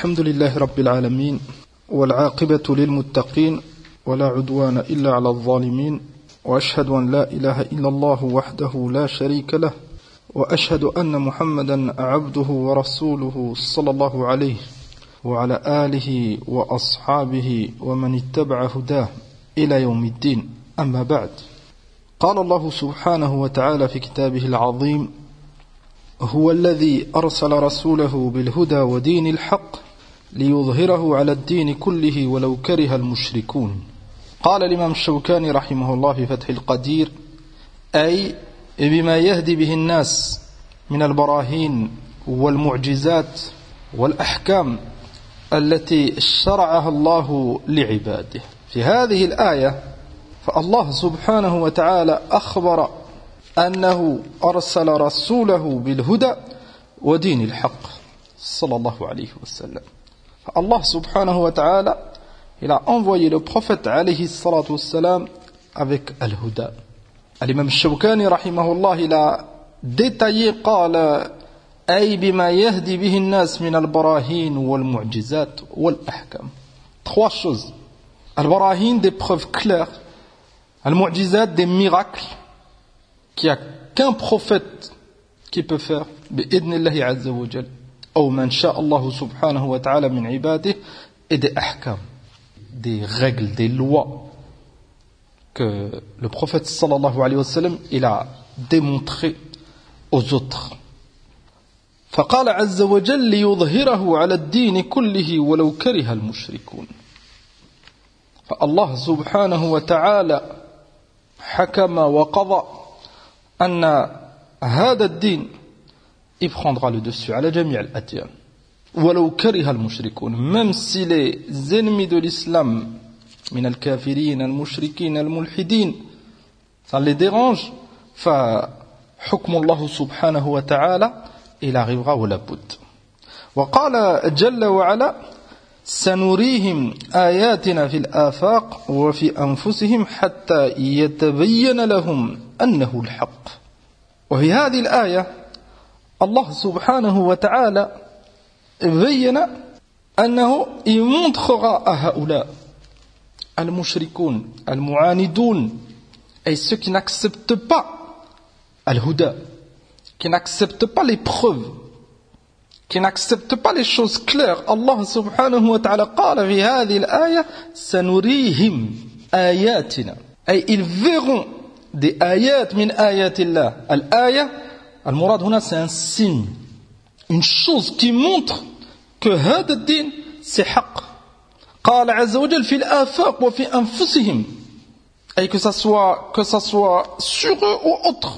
الحمد لله رب العالمين والعاقبة للمتقين ولا عدوان إلا على الظالمين وأشهد أن لا إله إلا الله وحده لا شريك له وأشهد أن محمدا عبده ورسوله صلى الله عليه وعلى آله وأصحابه ومن اتبع هداه إلى يوم الدين أما بعد قال الله سبحانه وتعالى في كتابه العظيم هو الذي أرسل رسوله بالهدى ودين الحق ليظهره على الدين كله ولو كره المشركون. قال الإمام الشوكاني رحمه الله في فتح القدير أي بما يهدي به الناس من البراهين والمعجزات والأحكام التي شرعها الله لعباده. في هذه الآية فالله سبحانه وتعالى أخبر أنه أرسل رسوله بالهدى ودين الحق صلى الله عليه وسلم. Allah subhanahu wa ta'ala, il a envoyé le prophète alayhi salatu wassalam avec al-huda. L'imam Shawkani rahimahullah, il a détaillé قال أي بما يهدي به الناس من البراهين والمعجزات والأحكام. Trois choses. Al-barahin, des preuves claires. Al-mu'jizat, des miracles qu'il n'y a qu'un prophète qui peut faire. Bi'idnillahi azza wa jal. Ou man sha Allah subhanahu wa ta'ala min ibadih. Et des ahkam, des règles, des lois que le prophète sallallahu alayhi wa sallam il a démontré aux autres. فقال عز وجل ليظهره على الدين كله ولو كره المشركون. فالله سبحانه وتعالى حكم وقضى أن هذا الدين il prendra le dessus على جميع الأديان ولو كره المشركون, même si les ennemis de l'islam من الكافرين المشركين الملحدين ça les dérange, فحكم الله سبحانه وتعالى il arrivera ولا بد. وقال جل وعلا سنريهم آياتنا في الآفاق وفي أنفسهم حتى يتبين لهم أنه الحق. وفي هذه الآية الله سبحانه وتعالى بين أنه يmontrera à هؤلاء المشركون المعاندون et ceux qui n'acceptent pas al-huda, qui n'acceptent pas les preuves, qui n'acceptent pas les choses claires. Allah subhanahu wa ta'ala قال في هذه الآية سنريهم آياتنا, أي ils verront des ayat min ayatillah. Al-aya, al-murad huna, c'est un signe, une chose qui montre que هذا الدين c'est حق. قال عز وجل في الآفاق وفي أنفسهم, أي que ça soit sur eux ou autres.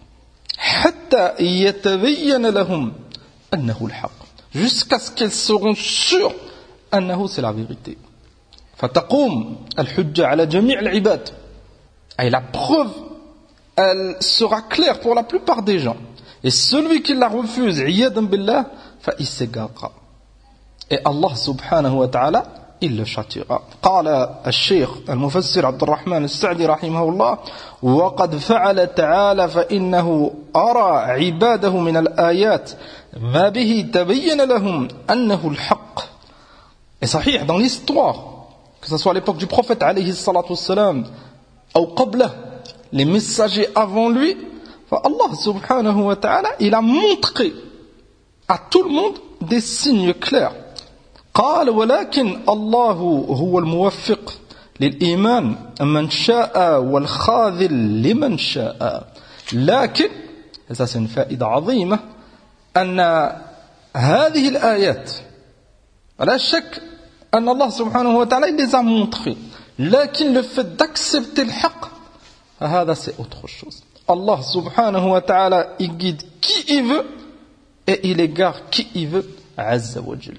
حتى يتبين لهم أنه الحق, jusqu'à ce qu'elles seront sûres أنه c'est la vérité. فتقوم الحجة على جميع العباد, et la preuve elle sera claire pour la plupart des gens, et celui qui la refuse عياذا بالله فإil s'égarera, et Allah subhanahu wa ta'ala il le châtiera. قال الشيخ المفسر عبد الرحمن السعدي رحمه الله وقد فعل تعالى فإنه أرى عباده من الآيات ما به تبين لهم أنه الحق. Et صحيح, dans l'histoire, que ce soit à l'époque du prophète alayhi salatu wassalam ou قبله, les messagers avant lui, Allah subhanahu wa ta'ala il a montré à tout le monde des signes clairs. قال ولكن الله هو الموفق للإيمان من شاء والخاذل لمن شاء. لكن ça c'est une فائدة عظيمة أن هذه الآيات لا شك أن الله سبحانه وتعالى il les a montrées, لكن le fait d'accepter le حق هذا c'est autre chose. Allah subhanahu wa ta'ala il guide qui il veut et il égare qui il veut عز وجل.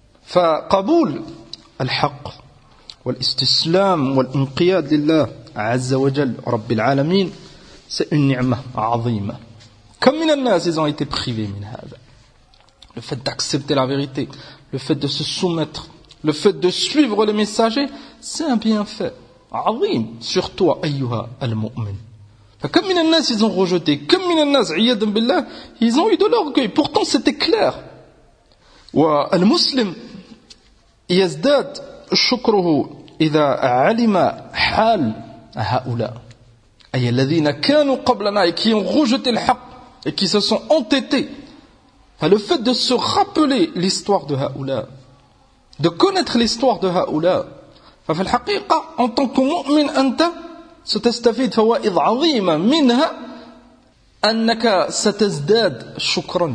فقبول الحق والاستسلام والانقياد لله عز وجل رب العالمين c'est une ni'mah عظيمة. Comme من الناس ils ont été privés من هذا. Le fait d'accepter la vérité, le fait de se soumettre, le fait de suivre le messager, c'est un bienfait عظيم sur toi أيها المؤمن. Comme من الناس ils ont rejeté, comme من الناس عياذا بالله ils ont eu de l'orgueil, pourtant c'était clair. والمسلم يزداد شكره إذا علم حال هؤلاء أي الذين كانوا قبلنا et qui ont rejeté le haqq et qui se sont entêtés. Le fait de se rappeler l'histoire de هؤلاء, de connaître l'histoire de هؤلاء, ففي الحقيقة en tant que مؤمن أنت ستستفيد فوائد عظيمة منها أنك ستزداد شكرا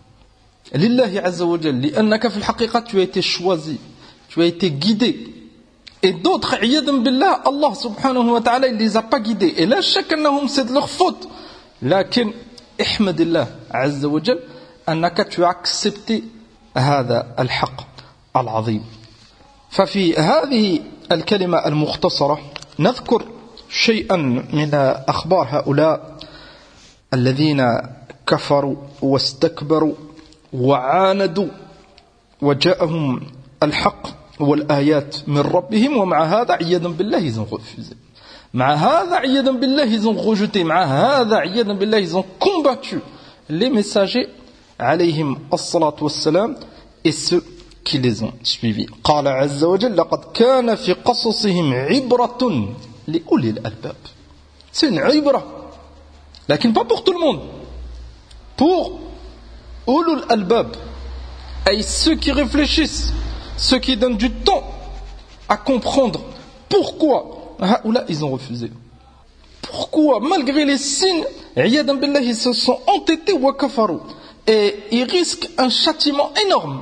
لله عز وجل لأنك في الحقيقة tu as été choisi, tu as été guidé. Et d'autres, عياذا بالله, Allah subhanahu wa ta'ala, il les a pas guidés. Et là, chacun c'est de leur faute. لكن احمد الله عز وجل أنك tu as accepté هذا الحق العظيم. ففي هذه الكلمة المختصرة نذكر شيئا من أخبار هؤلاء الذين كفروا واستكبروا وعاندوا وجاءهم الحق والآيات من ربهم ومع هذا عياذا بالله ils ont refusé. مع هذا عياذا بالله ils ont rejeté. مع هذا عياذا بالله ils ont combattu les messagers عليهم الصلاة والسلام et ceux qui les ont suivis. قال عز وجل لقد كان في قصصهم عبرة لأولي الألباب. C'est une عبرة لكن pas pour tout le monde. Pour أولو الألباب أي ceux qui réfléchissent, ceux qui donnent du temps à comprendre pourquoi là ils ont refusé. Pourquoi malgré les signes عياذا بالله ils se sont entêtés وكفروا et ils risquent un châtiment énorme.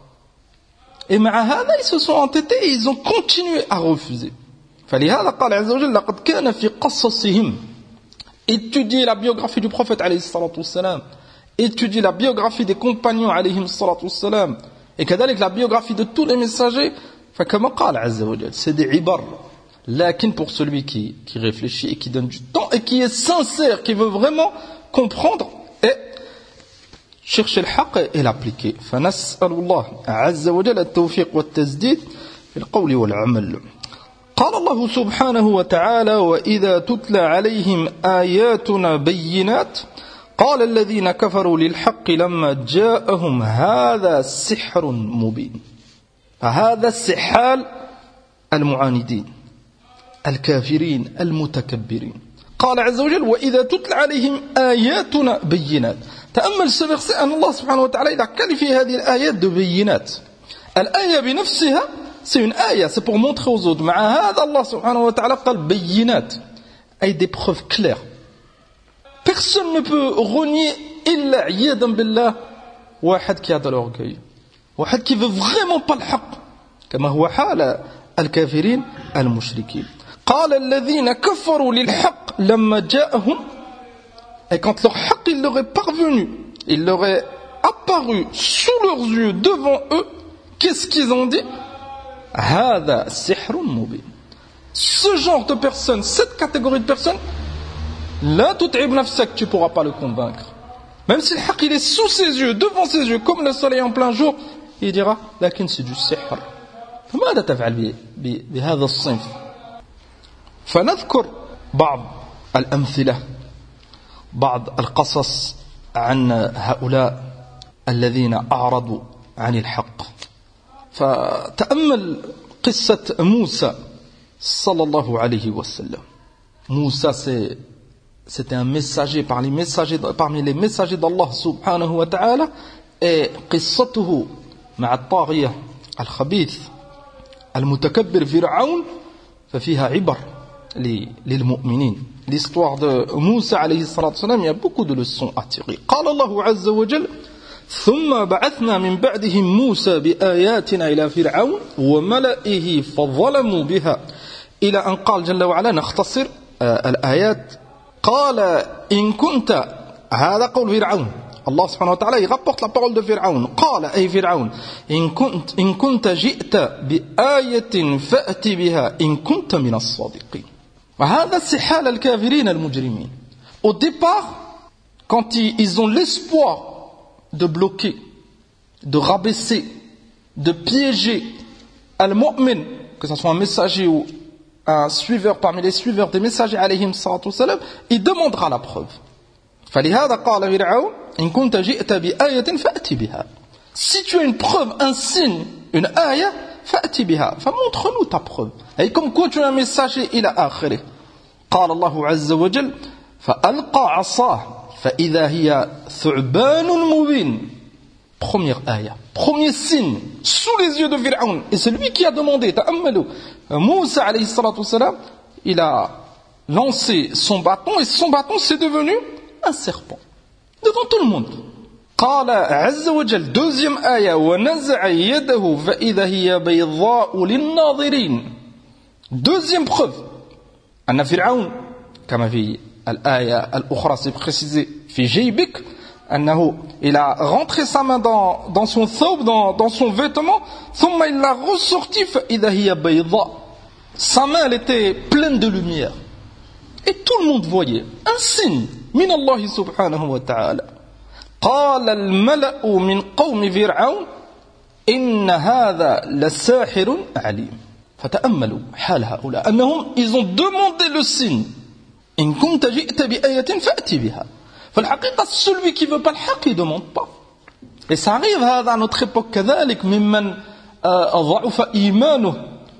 Et مع هذا ils se sont entêtés et ils ont continué à refuser. فلهذا قال عز وجل لقد كان في قصصهم. Étudier la biographie du prophète alayhi salatu wassalam, étudier la biographie des compagnons alayhim salatu wassalam, et كذلك la biographie de tous les messagers, فكما قال عز وجل, c'est des ibar. Lakin pour celui qui réfléchit et qui donne du temps et qui est sincère, qui veut vraiment comprendre et chercher le haqq et l'appliquer. فنسأل الله عز وجل التوفيق والتسديد في القول والعمل. قال الله سبحانه وتعالى وإذا تتلى عليهم آياتنا بينات قال الذين كفروا للحق لما جاءهم هذا سحر مبين. فهذا السحال المعاندين الكافرين المتكبرين. قال عز وجل وإذا تتلى عليهم آياتنا بينات. تأمل ce verset أن الله سبحانه وتعالى il a qualifié هذه الآيات de بينات. الآية بنفسها c'est une ayah, c'est pour montrer aux autres. مع هذا الله سبحانه وتعالى قال بينات أي des preuves claires. Personne ne peut renier إلا عياذا بالله واحد qui a de l'orgueil, واحد qui veut vraiment pas le حق كما هو حال الكافرين المشركين. قال الذين كفروا للحق لما جاءهم. Et quand leur haqq il leur est parvenu, il leur est apparu sous leurs yeux, devant eux, qu'est-ce qu'ils ont dit? هذا سحر مبين. Ce genre de personnes, cette catégorie de personnes, لا تتعب نفسك, tu ne pourras pas le convaincre. Même si le haqq il est sous ses yeux, devant ses yeux, comme le soleil en plein jour, il dira لكن c'est du sihr. فماذا تفعل بهذا الصنف؟ فنذكر بعض الأمثلة, بعض القصص عن هؤلاء الذين أعرضوا عن الحق. فتأمل قصة موسى صلى الله عليه وسلم. Moussa c'était un messager parmi les messagers d'Allah subhanahu wa ta'ala. Et قصته مع الطاغية الخبيث المتكبر فرعون ففيها عبر للمؤمنين. L'histoire de Moussa alayhi salatu wasalam, il y a beaucoup de leçons à tirer. قال الله عز وجل ثم بعثنا من بعدهم موسى بآياتنا إلى فرعون وملئه فظلموا بها إلى أن قال جل وعلا نختصر الآيات. قال إن كنت, هذا قول فرعون, Allah subhanahu wa ta'ala il rapporte la parole de Pharaon. قال أي فرعون إن كنت جئت بآية فأت بها إن كنت من الصادقين. وهذا استحال الكافرين المجرمين. Au départ, quand ils ont l'espoir de bloquer, de rabaisser, de piéger al-mu'min, que ce soit un messager ou un suiveur parmi les suiveurs des messagers alayhim salatu wassalam, il demandera la preuve. فلهذا قال فرعون إن كنت جئت بآية فأت بها. Si tu as une preuve, un signe, une ayah, فأتِ بها. فmontre-nous ta preuve. Et comme quoi tu as un message إلى آخره. قال الله عز وجل فألقى عصاه فإذا هي ثعبان مبين. Première ayah, premier signe sous les yeux de Fir'aun. Et c'est lui qui a demandé, ta'ammalou. Moussa alayhi salatu wassalam, il a lancé son bâton et son bâton c'est devenu un serpent. Devant tout le monde. قال عز وجل, deuxième ayah, ونزع يده فإذا هي بيضاء للناظرين. Deuxième preuve. أن فرعون كما في الآية الأخرى c'est précisé في جيبك أنه il a rentré sa main dans son thawb, dans son vêtement, ثم il l'a ressorti فإذا هي بيضاء. Sa main elle était pleine de lumière et tout le monde voyait un signe من الله سبحانه وتعالى. قال الملأ من قوم فرعون إن هذا لساحر عليم. فتأملوا حال هؤلاء أنهم ils ont demandé le signe. إن كنت جئت بآية فأتي بها. فالحقيقة celui qui veut pas le haq il demande pas. Et ça arrive هذا à notre époque كذلك ممن ضعف إيمانه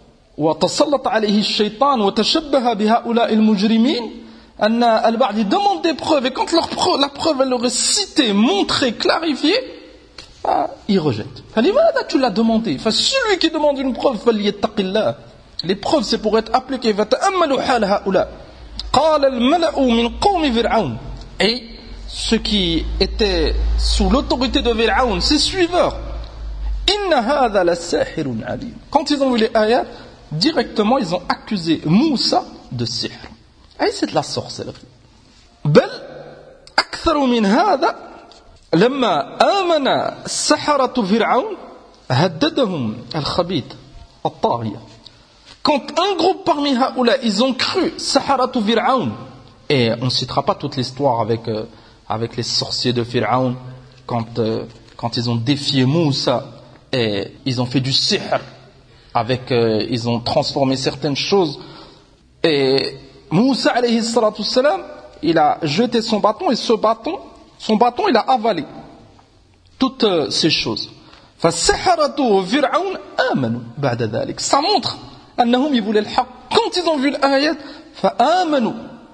وتسلط عليه الشيطان وتشبه بهؤلاء المجرمين أن البعض demande des preuves et quand la preuve elle leur est citée, montrée, clarifiée, ils rejettent. فلماذا tu l'as demandé? Celui qui demande une preuve فليتق الله. Les preuves c'est pour être appliquées. فتأملوا حال هؤلاء. قال الملأ من قوم فرعون. Et ceux qui étaient sous l'autorité de Fir'aun, ses suiveurs, Inna hadha la sahirun alim. Quand ils ont vu les ayats, directement ils ont accusé Moussa de sihr. Et c'est de la sorcellerie. بل أكثر من هذا لما آمن سحرة فرعون هددهم الخبيث الطاغية. Quand un groupe parmi Haoula, ils ont cru Saharatu Fir'aun, et on ne citera pas toute l'histoire avec les sorciers de Fir'aun, quand ils ont défié Moussa, et ils ont fait du sihr, ils ont transformé certaines choses, et Moussa alayhi salatu wassalam, il a jeté son bâton, et son bâton il a avalé toutes ces choses. فَسَحَرَةُ فِرْعَوْنَ آمَنُوا بَعْدَ ذَلك. Ça montre أنهم يبولوا الحق. Quand ils ont vu l'ayat, فآمنوا.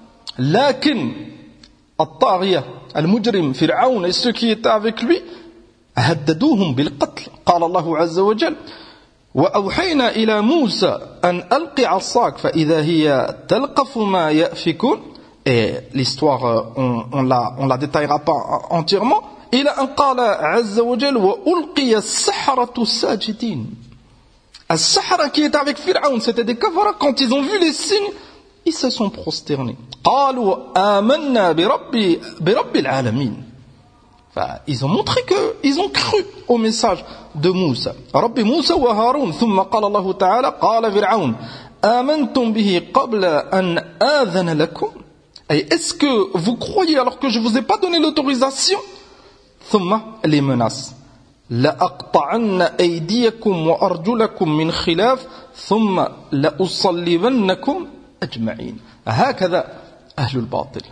لكن الطاغية المجرم فرعون et ceux qui étaient avec lui هددوهم بالقتل. قال الله عز وجل وأوحينا إلى موسى أن ألقي عصاك فإذا هي تلقف ما يأفكون. Et l'histoire on la détaillera pas entièrement. إلى أن قال عز وجل وألقي السحرة ساجدين. As-Sahara qui était avec Fir'aun, c'était des kafara, quand ils ont vu les signes, ils se sont prosternés. قالوا آمنا برب العالمين. Ils ont montré qu'ils ont cru au message de Moussa. رب موسى وهارون. ثم قال الله تعالى قال فرعون آمنتم به قبل أن آذن لكم. Est-ce que vous croyez alors que je ne vous ai pas donné l'autorisation? ثم les menaces. لأقطعن أيديكم وأرجلكم من خلاف ثم لأصلبنكم أجمعين. هكذا أهل الباطل.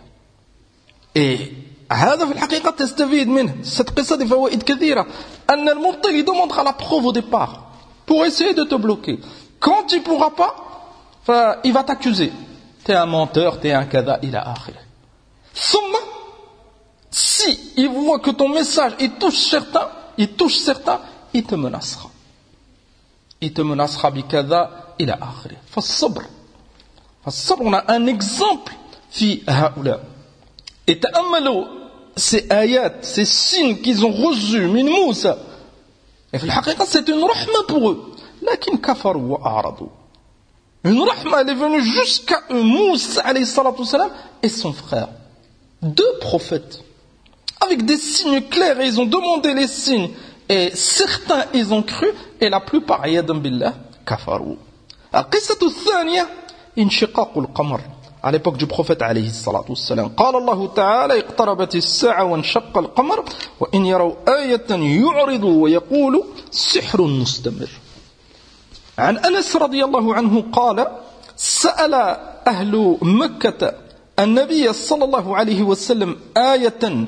هذا في الحقيقة تستفيد منه cette قصة des فوائد كثيرة أن المبطل il demandera la preuve au départ pour essayer de te bloquer. Quand il ne pourra pas, il va t'accuser. T'es un menteur, t'es un kada, il a akhir. ثم si il voit que ton message il touche certains, il te menacera. Il te menacera bikada ila akhir. فالصبر. On a un exemple في هؤلاء. Et ta'ammalou ces ayats, ces signes qu'ils ont reçus min Moussa. Et في الحقيقة c'est une rahma pour eux. لكن كفروا وأعرضوا. Une rahma elle est venue jusqu'à Moussa alayhi salatu wassalam et son frère. Deux prophètes. Avec des signes clairs, et ils ont demandé les signes, et certains ils ont cru, et la plupart, yadam billah, kafarou. Al-qissatu thaniya, inshiqaqul qamar. À l'époque du prophète alayhi salatu wassalam. قال الله تعالى اقتربت الساعة وانشق القمر وإن يروا آية يعرضوا ويقولوا سحر مستمر. عن أنس رضي الله عنه قال سأل أهل مكة النبي صلى الله عليه وسلم آية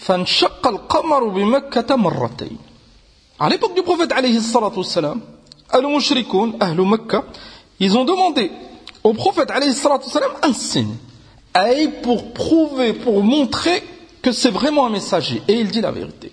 فانشق القمر بمكة مرتين. À l'époque du prophète alayhi salatu wassalam, al-mushrikoun, Ahl Makkah, ils ont demandé au prophète alayhi salatu wassalam un signe, pour prouver, pour montrer que c'est vraiment un messager, et il dit la vérité.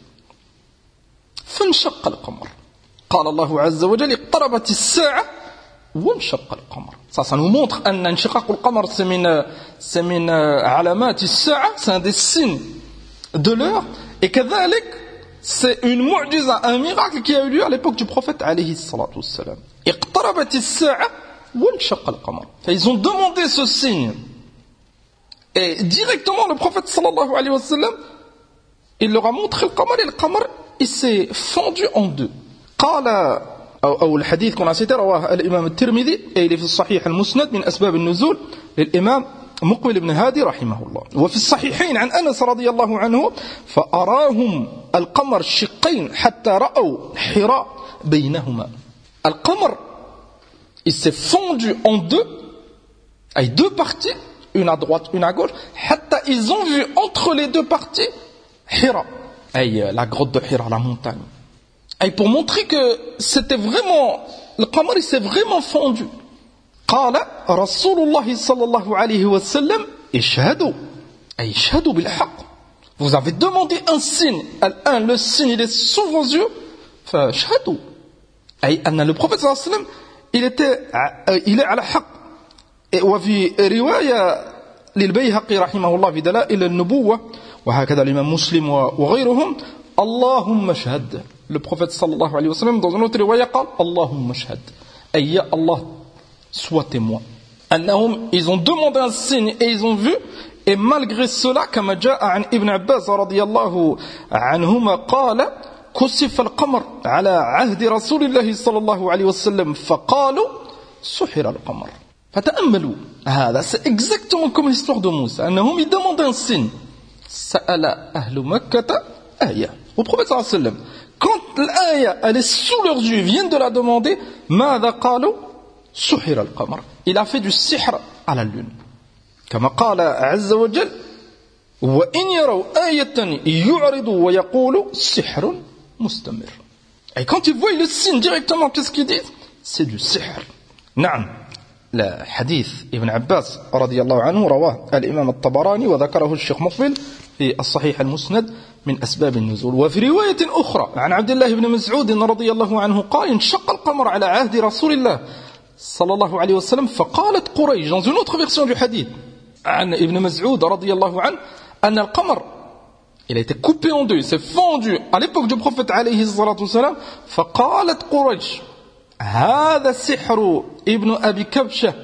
فانشق القمر قال الله عز وجل اقتربت الساعة وانشق القمر. Ça nous montre أن انشقاق القمر c'est من علامات الساعة, c'est un des signes de l'heure, et كذلك c'est une mu'jiza, un miracle qui a eu lieu à l'époque du prophète alayhi salatu wassalam. اقتربت الساعة وانشق القمر. Ils ont demandé ce signe, et directement le prophète sallallahu alayhi wa sallam, il leur a montré le qamar, et le qamar il s'est fendu en deux. قال أو الحديث qu'on a cité رواه الإمام الترمذي et il est في الصحيح المسند من أسباب النزول للإمام مقبل بن هادي رحمه الله. وفي الصحيحين عن أنس رضي الله عنه فأراهم القمر شقين حتى رأوا حراء بينهما. القمر il s'est fondu en deux, avec deux parties, une à droite, une à gauche, حتى ils ont vu entre les deux parties Hira, la grotte de Hira, la montagne. Et pour montrer que c'était vraiment, le qamar il s'est vraiment fondu. قال رسول الله صلى الله عليه وسلم اشهدوا اشهدوا بالحق. Vous avez demandé un signe, le signe il est sous vos yeux, فاشهدوا. Le prophète صلى الله عليه وسلم il est على حق. وفي رواية للبيهقي رحمه الله في دلائل النبوة وهكذا الإمام مسلم وغيرهم اللهم اشهد. Le prophète sallallahu alayhi wa sallam dans une autre riwaya قال اللهم اشهد, et ya Allah sois témoin. أنهم ils ont demandé un signe et ils ont vu, et malgré cela كما جاء عن ابن عباس رضي الله عنهما قال كسف القمر على عهد رسول الله صلى الله عليه وسلم فقالوا سحر القمر. فتأملوا هذا, c'est exactement comme l'histoire de Moussa. أنهم ils demandent un signe. سأل أهل مكة آية. Au prophète sallallahu alayhi wa sallam, quand l'aya elle est sous leurs yeux, ils viennent de la demander, ماذا قالوا سحر القمر. Il a fait du sihr à la lune. كما قال عز وجل وإن يروا آية يعرضوا ويقولوا سحر مستمر. Et quand ils voient le signe directement, qu'est-ce qu'ils disent? C'est du sihr. نعم. لا حديث ابن عباس رضي الله عنه رواه الإمام الطبراني وذكره الشيخ مقبل في الصحيح المسند من أسباب النزول. وفي رواية أخرى عن عبد الله بن مسعود رضي الله عنه قال انشق القمر على عهد رسول الله صلى الله عليه وسلم فقالت قريش. Dans une autre version du hadith عن ابن مسعود رضي الله عنه أن القمر il a été coupé en deux, il s'est fondu à l'époque du prophète عليه الصلاة والسلام. فقالت قريش هذا سحر ابن أبي كبشة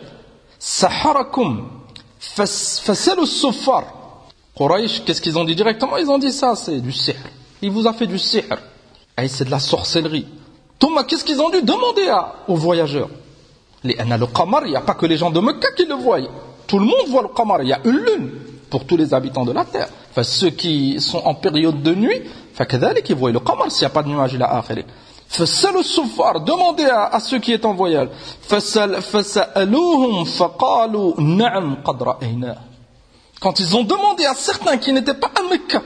سحركم فسلوا السفار. Quraysh, qu'est-ce qu'ils ont dit directement? Ils ont dit ça, c'est du sihr. Il vous a fait du sihr. Et c'est de la sorcellerie. Thomas, qu'est-ce qu'ils ont dit? Demandez aux voyageurs. Le qamar, il n'y a pas que les gens de Mecca qui le voient. Tout le monde voit le qamar. Il y a une lune pour tous les habitants de la terre. Enfin, ceux qui sont en période de nuit, ils voient le qamar s'il n'y a pas de nuage il a akhiri. فسألوا السفار, demandez à ceux qui sont en voyage. فسألوهم فقالوا نعم قد رأيناه. Quand ils ont demandé à certains qui n'étaient pas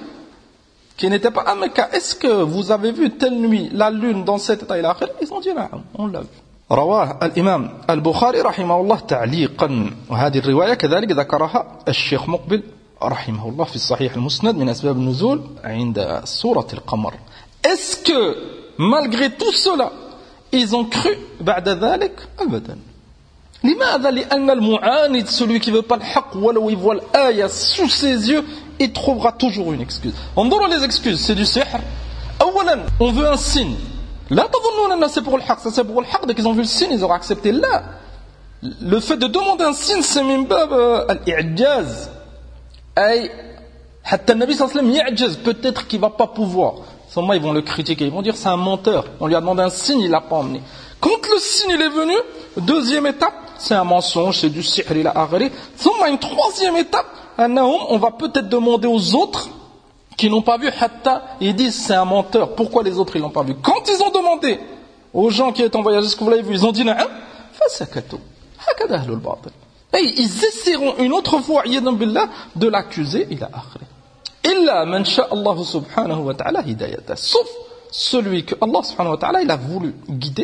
à Mecca, est-ce que vous avez vu telle nuit la lune dans cet état? Ils ont dit نعم, on l'a vu. رواه الإمام البخاري رحمه الله تعليقا, وهذه الرواية كذلك ذكرها الشيخ مقبل رحمه الله في الصحيح المسند من أسباب النزول عند سورة القمر. Est-ce que malgré tout cela ils ont cru بعد ذلك? أبدا. لماذا؟ لأن المعاند, celui qui veut pas le haqq, ولو il voit l'aya sous ses yeux, il trouvera toujours une excuse. انظروا les excuses, c'est du sihr. أولا, on veut un signe. لا تظنون أن c'est pour le haqq, ça c'est pour le haqq. Dès qu'ils ont vu le signe, ils auraient accepté. Là, le fait de demander un signe, c'est من باب الإعجاز. أي حتى النبي صلى الله عليه وسلم يعجز, peut-être qu'il va pas pouvoir. Seulement, ils vont le critiquer, ils vont dire c'est un menteur. On lui a demandé un signe, il l'a pas emmené. Quand le signe il est venu, deuxième étape, c'est un mensonge, c'est du sihr, il a arrêté. Seulement, une troisième étape, on va peut-être demander aux autres qui n'ont pas vu, hatta, ils disent c'est un menteur. Pourquoi les autres ils l'ont pas vu? Quand ils ont demandé aux gens qui étaient en voyage, est-ce que vous l'avez vu? Ils ont dit na'am, fasakatu. Hakada ahlul batil. Et ils essaieront une autre fois, yadam billah, de l'accuser, il a arrêté. Illa man sha Allah subhanahu wa ta'ala hidayata. Sauf celui que Allah subhanahu wa ta'ala il a voulu guider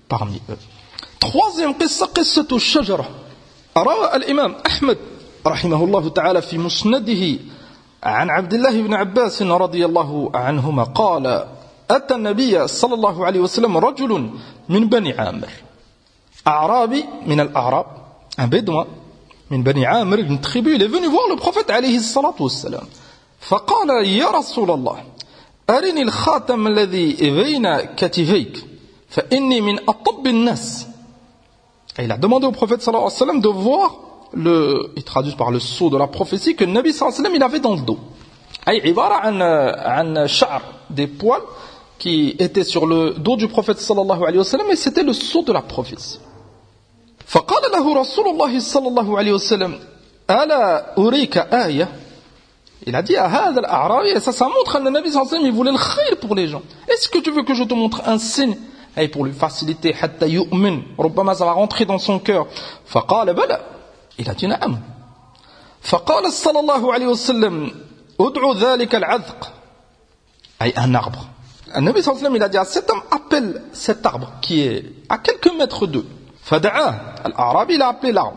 parmi eux. Troisième qissa, qissatu shajara. روى الإمام أحمد رحمه الله تعالى في مسنده عن عبد الله بن عباس رضي الله عنهما قال أتى النبي صلى الله عليه وسلم رجل من بني عامر أعرابي من الأعراب un bédouin من بني عامر une tribu, il est venu voir le prophète عليه الصلاة والسلام فقال يا رسول الله أرني الخاتم الذي بين كتفيك فإني من أطب الناس. Et il a demandé au prophète sallallahu alayhi wa sallam de voir il traduit par le sceau de la prophétie que le Nabi sallallahu alayhi wa sallam il avait dans le dos. أي عبارة عن شعر, des poils qui étaient sur le dos du prophète sallallahu alayhi wa sallam et c'était le sceau de la prophétie. فقال له رسول الله صلى الله عليه وسلم ألا أريك آية. Il a dit à هذا الأعرابي, et ça montre que le Nabi sallallahu alayhi wa sallam il voulait le khayr pour les gens. Est-ce que tu veux que je te montre un signe? Et pour lui faciliter, حتى يؤمن, ربما ça va rentrer dans son cœur. فقال بلى. Il a dit نعم. فقال صلى الله عليه وسلم ادعو ذلك العذق, أي un arbre. Le Nabi sallallahu alayhi wa sallam il a dit à cet homme, appelle cet arbre qui est à quelques mètres d'eux. فدعاه, الأعرابي il a appelé l'arbre.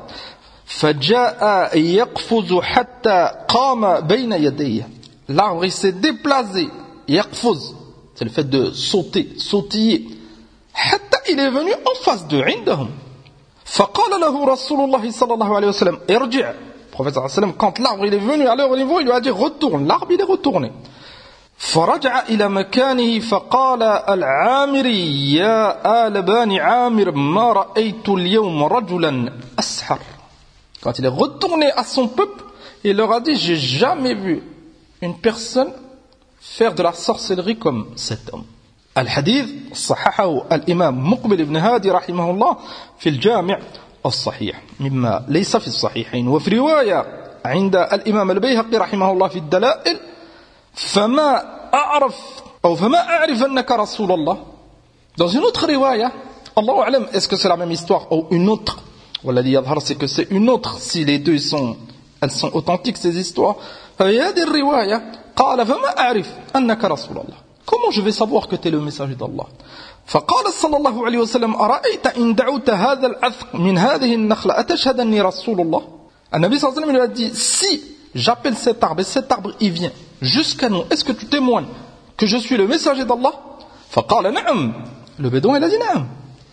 فجاء يقفز حتى قام بين يديه. L'arbre il s'est déplacé. يقفز, c'est le fait de sauter, sautiller. حتى il est venu en face d'eux, عندهم. فقال له رسول الله صلى الله عليه وسلم ارجع. Le prophète صلى الله عليه وسلم, quand l'arbre il est venu à leur niveau, il lui a dit retourne. L'arbre il est retourné. فرجع إلى مكانه فقال العامري يا آل بني عامر ما رأيت اليوم رجلا أسحر. Quand il est retourné à son peuple, il leur a dit j'ai jamais vu une personne faire de la sorcellerie comme cet homme. الحديث صححه الإمام مقبل بن هادي رحمه الله في الجامع الصحيح مما ليس في الصحيحين. وفي رواية عند الإمام البيهقي رحمه الله في الدلائل فما أعرف أنك رسول الله. Dans une autre riwaya, Allahu a'lam, est-ce que c'est la même histoire ou une autre? والذي يظهر c'est que c'est une autre si les deux elles sont authentiques ces histoires. ففي هذه الرواية قال فما أعرف أنك رسول الله. Comment je vais savoir que tu es le messager d'Allah? فقال صلى الله عليه وسلم أرأيت إن دعوت هذا العذق من هذه النخلة أتشهد أني رسول الله. النبي صلى الله عليه وسلم lui a dit si j'appelle cet arbre et cet arbre il vient jusqu'à nous, est-ce que tu témoignes que je suis le messager d'Allah? فقال نعم. Le bédouin il a dit نعم.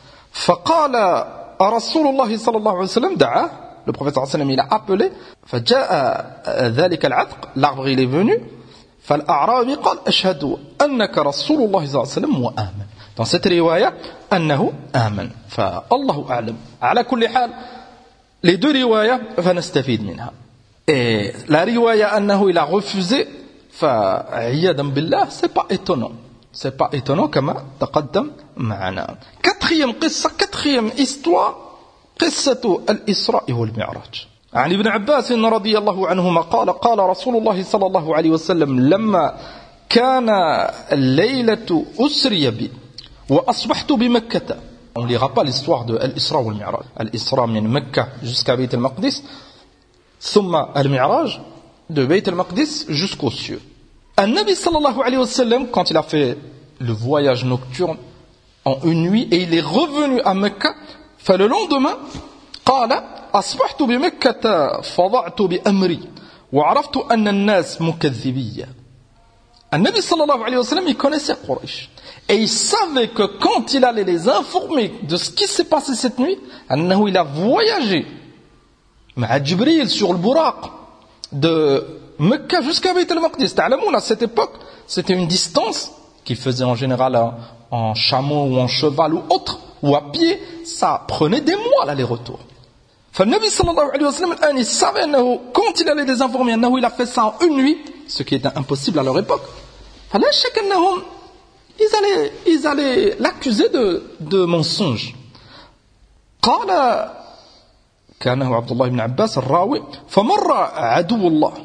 فقال رسول الله صلى الله عليه وسلم دعاه. Le prophète صلى الله عليه وسلم il a appelé. فجاء ذلك العذق, l'arbre il est venu. فالأعرابي قال أشهد أنك رسول الله صلى الله عليه وسلم وآمن. Dans cette riwaya أنه آمن. فالله أعلم. على كل حال les deux riwaya فنستفيد منها. Et la riwaya أنه il a refusé فعياذا بالله c'est pas étonnant. C'est pas étonnant كما تقدم معنا. Quatrième قصة, quatrième histoire, قصة الإسراء والمعراج. عن ابن عباس رضي الله عنهما قال قال رسول الله صلى الله عليه وسلم لما كان الليلة أسري بي وأصبحت بمكة. On ne lira pas l'histoire de l'Isra ou le Mi'raj. L'Isra من Mecca jusqu'à Bayt al-Maqdis, ثم المعراج de Bayt al-Maqdis jusqu'aux cieux. An-Nabi sallallahu alayhi wa sallam, quand il a fait le voyage nocturne en une nuit et il est revenu à Mecca, le lendemain, قال أصبحت بمكة فضعت بأمري وعرفت أن الناس مكذبية. An-Nabi sallallahu alayhi wa sallam, il connaissait Quraysh. Et il savait que quand il allait les informer de ce qui s'est passé cette nuit, أنه il a voyagé مع Jibril sur le Buraq de Mecca jusqu'à Bayt al-Maqdis. À cette époque, c'était une distance qu'il faisait en général en chameau ou en cheval ou autre, ou à pied, ça prenait des mois l'aller-retour. فالنبي صلى الله عليه وسلم il savait quand il allait les informer il a fait ça en une nuit, ce qui était impossible à leur époque. فلا شك أنهم ils allaient l'accuser de mensonge. قال كان عبد الله بن عباس الراوي فمر عدو الله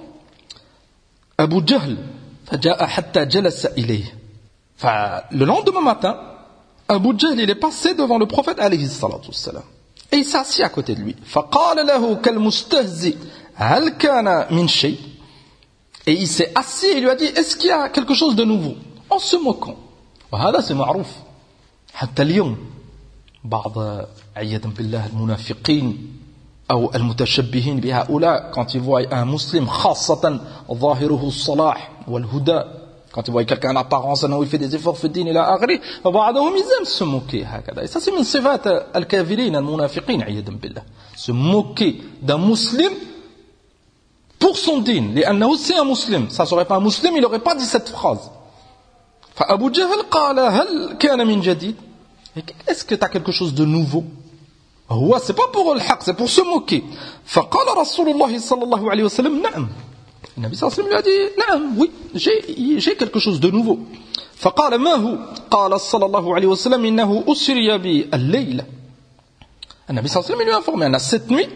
أبو جهل فجاء حتى جلس إليه. Le lendemain matin, Abu Jahl il est passé devant le prophète alayhi salatu wassalam et il s'est assis à côté de lui. فقال له كالمستهزئ هل كان من شيء. Et il s'est assis et il lui a dit est-ce qu'il y a quelque chose de nouveau, en se moquant. وهذا c'est معروف حتى اليوم. بعض عياذا بالله المنافقين أو المتشبهين بهؤلاء quand ils voient un musulman خاصة ظاهره الصلاح والهدى quand ils voient quelqu'un en apparence où il fait des efforts في الدين إلى آخره فبعضهم ils aiment se moquer هكذا et ça c'est من صفات الكافرين المنافقين عياذا بالله se moquer d'un musulman pour son dîn لأنه c'est un musulman ça serait pas un musulman il n'aurait pas dit cette phrase فأبو جهل قال هل كان من جديد est-ce que tu as quelque chose de nouveau هو c'est pas pour le haq c'est pour se moquer فقال رسول الله صلى الله عليه وسلم نعم النبي صلى الله عليه وسلم lui a dit نعم oui j'ai quelque chose de nouveau فقال ما هو قال صلى الله عليه وسلم إنه أسري بي الليلة النبي صلى الله عليه وسلم lui a informé أن cette nuit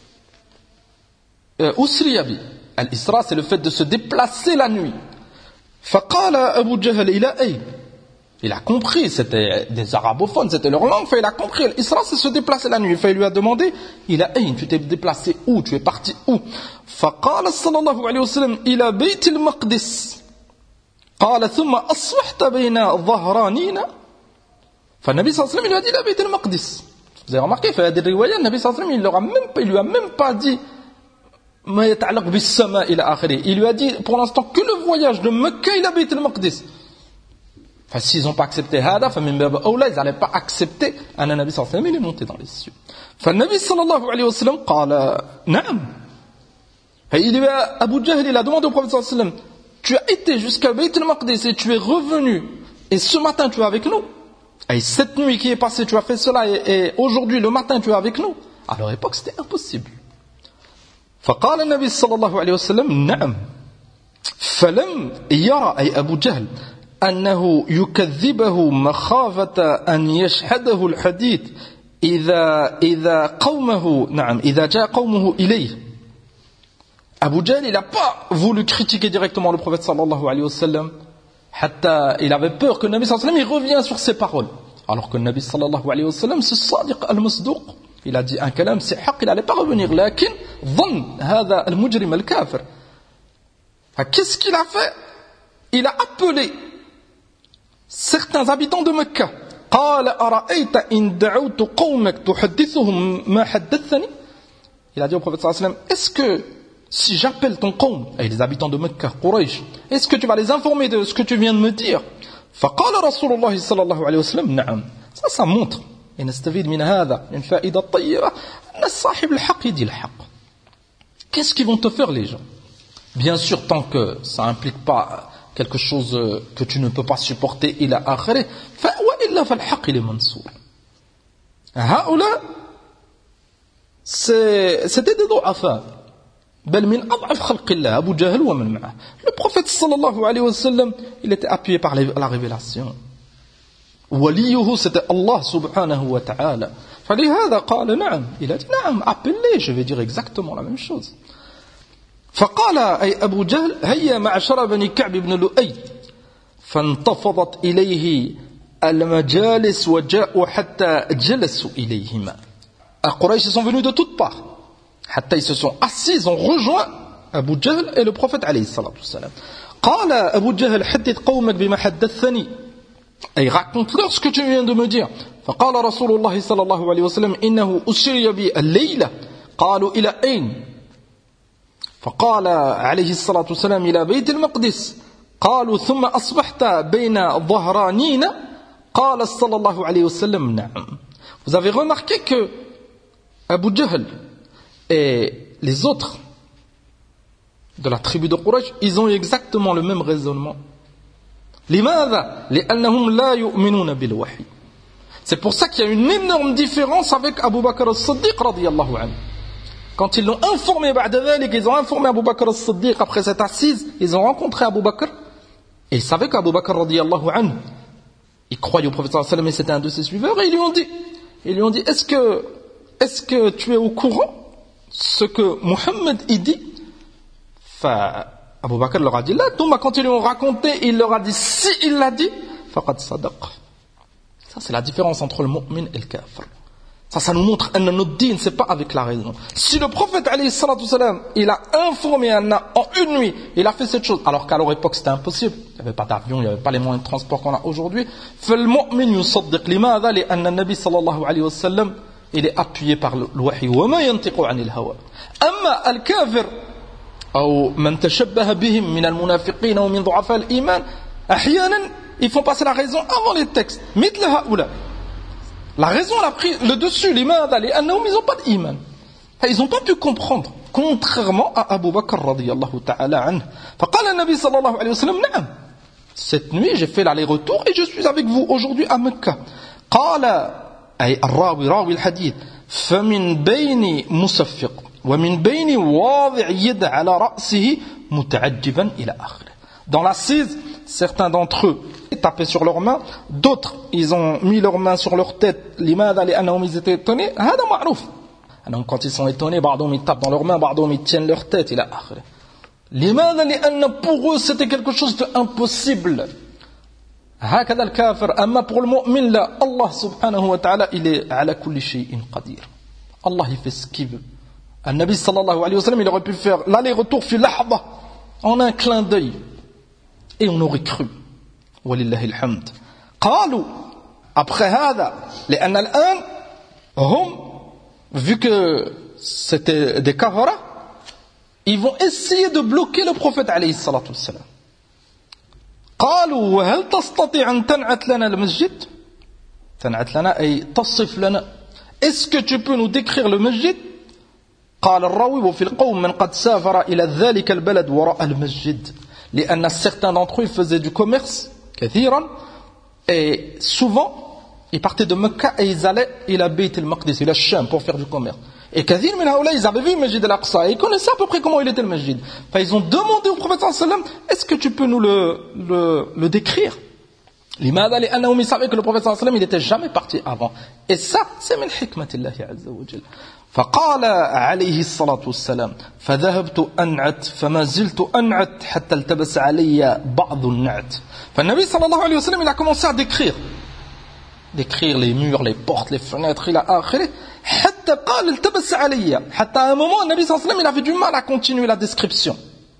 أسري بي الإسراء c'est le fait de se déplacer la nuit فقال أبو جهل إلى أين il a compris, c'était des arabophones, c'était leur langue, il a compris, l'Isra c'est se déplacer la nuit, il lui a demandé, il a tu t'es déplacé où, tu es parti où فقال صلى الله عليه وسلم إلى بيت المقدس قال ثم أصبحت بين ظهرانينا فالنبي صلى الله عليه وسلم il lui a dit إلى بيت المقدس vous avez remarqué, il y a des riwayats, النبي صلى الله عليه وسلم il lui a même pas dit ما يتعلق بالسماء إلى آخره il lui a dit pour l'instant que le voyage de Mecca إلى بيت المقدس Enfin, s'ils n'ont pas accepté hada, ils n'allaient pas accepter un Nabi sallallahu alayhi wa sallam, il est monté dans les cieux. فالنبي صلى الله عليه وسلم قال نعم. Abu Jahl, il a demandé au prophète sallallahu alayhi wa sallam, tu as été jusqu'à Bayt al-Maqdis et tu es revenu, et ce matin tu es avec nous. Et cette nuit qui est passée, tu as fait cela, et aujourd'hui, le matin, tu es avec nous. À leur époque, c'était impossible. فقال النبي صلى الله عليه وسلم نعم. فلم يرى أي أبو جهل أنه يكذبه مخافة أن يشهده الحديث إذا قومه إذا جاء قومه إليه. Abu Jahl, il n'a pas voulu critiquer directement le prophète sallallahu alayhi wa sallam. Il avait peur que le Nabi sallallahu alayhi wa sallam il revient sur ses paroles. Alors que le Nabi sallallahu alayhi wa sallam, c'est Sadiq al-Masduq. Il a dit un kalam, c'est haq, il n'allait pas revenir. Lakin, dhann, hada al-mujrim al-kafir. Qu'est-ce qu'il a fait? Il a appelé certains habitants de Mecca. قال أرأيت إن دعوت قومك تحدثهم ما حدثني. Il a dit au prophète sallallahu alayhi wa sallam, est-ce que si j'appelle ton qawm, et les habitants de Mecca, Quraysh, est-ce que tu vas les informer de ce que tu viens de me dire? فقال رسول الله صلى الله عليه وسلم نعم. Ça montre et نستفيد من هذا من فائدة طيبة أن صاحب الحق يدي الحق. Qu'est-ce qu'ils vont te faire les gens? Bien sûr, tant que ça implique pas quelque chose que tu ne peux pas supporter إلى آخره وإلا فالحق il est منصور. هؤلاء c'était des ضعفاء. بل من أضعف خلق الله أبو جهل ومن معه. Le prophète صلى الله عليه وسلم il était appuyé par la révélation. وليه c'était Allah subhanahu wa ta'ala. فلهذا قال نعم. Il a dit نعم, appelez, je vais dire exactement la même chose. فقال أي أبو جهل هيا معشر بني كعب بن لؤي فانتفضت إليه المجالس وجاءوا حتى جلسوا إليهما. Quraysh sont venus de toutes parts. حتى ils se sont assis, ils ont rejoint Abu Jahl et le prophète عليه الصلاة والسلام. قال أبو جهل حدث قومك بما حدثني. Et raconte-leur ce que tu viens de me dire. فقال رسول الله صلى الله عليه وسلم إنه أسري بي الليلة. قالوا إلى أين؟ فقال عليه الصلاة والسلام إلى بيت المقدس. قالوا ثم أصبحت بين ظهرانين. قال صلى الله عليه وسلم نعم. Vous avez remarqué que Abu Jahl et les autres de la tribu de Quraysh, ils ont exactement le même raisonnement. لماذا؟ لأنهم لا يؤمنون بالوحي. C'est pour ça qu'il y a une énorme différence avec Abu Bakr as-Siddiq radiyallahu anhu. Quand ils l'ont informé, ils ont informé Abu Bakr as-Siddiq après cette assise, ils ont rencontré Abu Bakr et ils savaient qu'Abu Bakr radiyallahu anhu, il croyait au prophète sallallahu alayhi wa sallam et c'était un de ses suiveurs et ils lui ont dit est-ce que tu es au courant ce que Muhammad il dit? Abu Bakr leur a dit là, quand ils lui ont raconté, il leur a dit si il l'a dit, faqad sadaq. Ça c'est la différence entre le mu'min et le kafir. Ça nous montre que notre dîn, c'est pas avec la raison. Si le prophète, alayhi salatu salam, il a informé Anna en une nuit, il a fait cette chose, alors qu'à leur époque c'était impossible. Il n'y avait pas d'avion, il n'y avait pas les moyens de transport qu'on a aujourd'hui. فالمؤمن يصدق لماذا؟ لأن النبي صلى الله عليه وسلم il est appuyé par الوحي وما ينطق عن الهوى. أما الكافر أو من تشبه بهم من المنافقين ومن ضعفاء الإيمان أحيانا ils font passer la raison avant les textes. مثل هؤلاء. La raison a pris le dessus, ils n'ont pas d'iman. Ils n'ont pas pu comprendre, contrairement à Abu Bakr radiyallahu ta'ala anhu. فقال النبي صلى الله عليه وسلم نعم. Cette nuit, j'ai fait l'aller-retour et je suis avec vous aujourd'hui à Mecca. قال أي الراوي راوي الحديث فمن بين مصفق ومن بين واضع يد على رأسه متعجبا إلى آخره. Dans l'assise, certains d'entre eux tapaient sur leurs mains, d'autres ils ont mis leurs mains sur leur tête, لماذا لأنهم ils étaient étonnés, هذا معروف. Donc quand ils sont étonnés, بعضهم ils tapent dans leurs mains, بعضهم ils tiennent leur tête إلى آخره. لماذا لأن pour eux c'était quelque chose d'impossible. هكذا الكافر. أما pour le mu'min là, Allah subhanahu wa ta'ala il est على كل شيء قدير. Allah il fait ce qu'il veut. Le Nabi sallallahu alayhi wa sallam il aurait pu faire l'aller-retour في لحظة, en un clin d'œil, et on aurait cru. ولله الحمد. قالوا après هذا لأن الآن هم vu que c'était des kafara, ils vont essayer de bloquer le prophète عليه الصلاة والسلام. قالوا وهل تستطيع أن تنعت لنا المسجد؟ تنعت لنا أي تصف لنا. Est-ce que tu peux nous décrire le masjid؟ قال الراوي وفي القوم من قد سافر إلى ذلك البلد وراء المسجد. لأن certains d'entre eux faisaient du commerce كثيرا et souvent ils partaient de Mecca et ils allaient إلى بيت المقدس إلى الشام pour faire du commerce. Et كثير من هؤلاء ils avaient vu le masjid al-Aqsa et ils connaissaient à peu près comment il était le masjid. Enfin, ils ont demandé au prophète sallallahu alayhi wa sallam, est-ce que tu peux nous le décrire? لماذا؟ لأنهم ils savaient que le prophète sallallahu alayhi wa sallam il n'était jamais parti avant. Et ça c'est من حكمة الله عز وجل. فقال عليه الصلاة والسلام فذهبت أنعت فما زلت أنعت حتى التبس علي بعض النعت. فالنبي صلى الله عليه وسلم il a commencé à décrire les murs, les portes, les fenêtres إلى آخره حتى قال التبس علي. حتى à un moment النبي صلى الله عليه وسلم il avait du mal à continuer la description.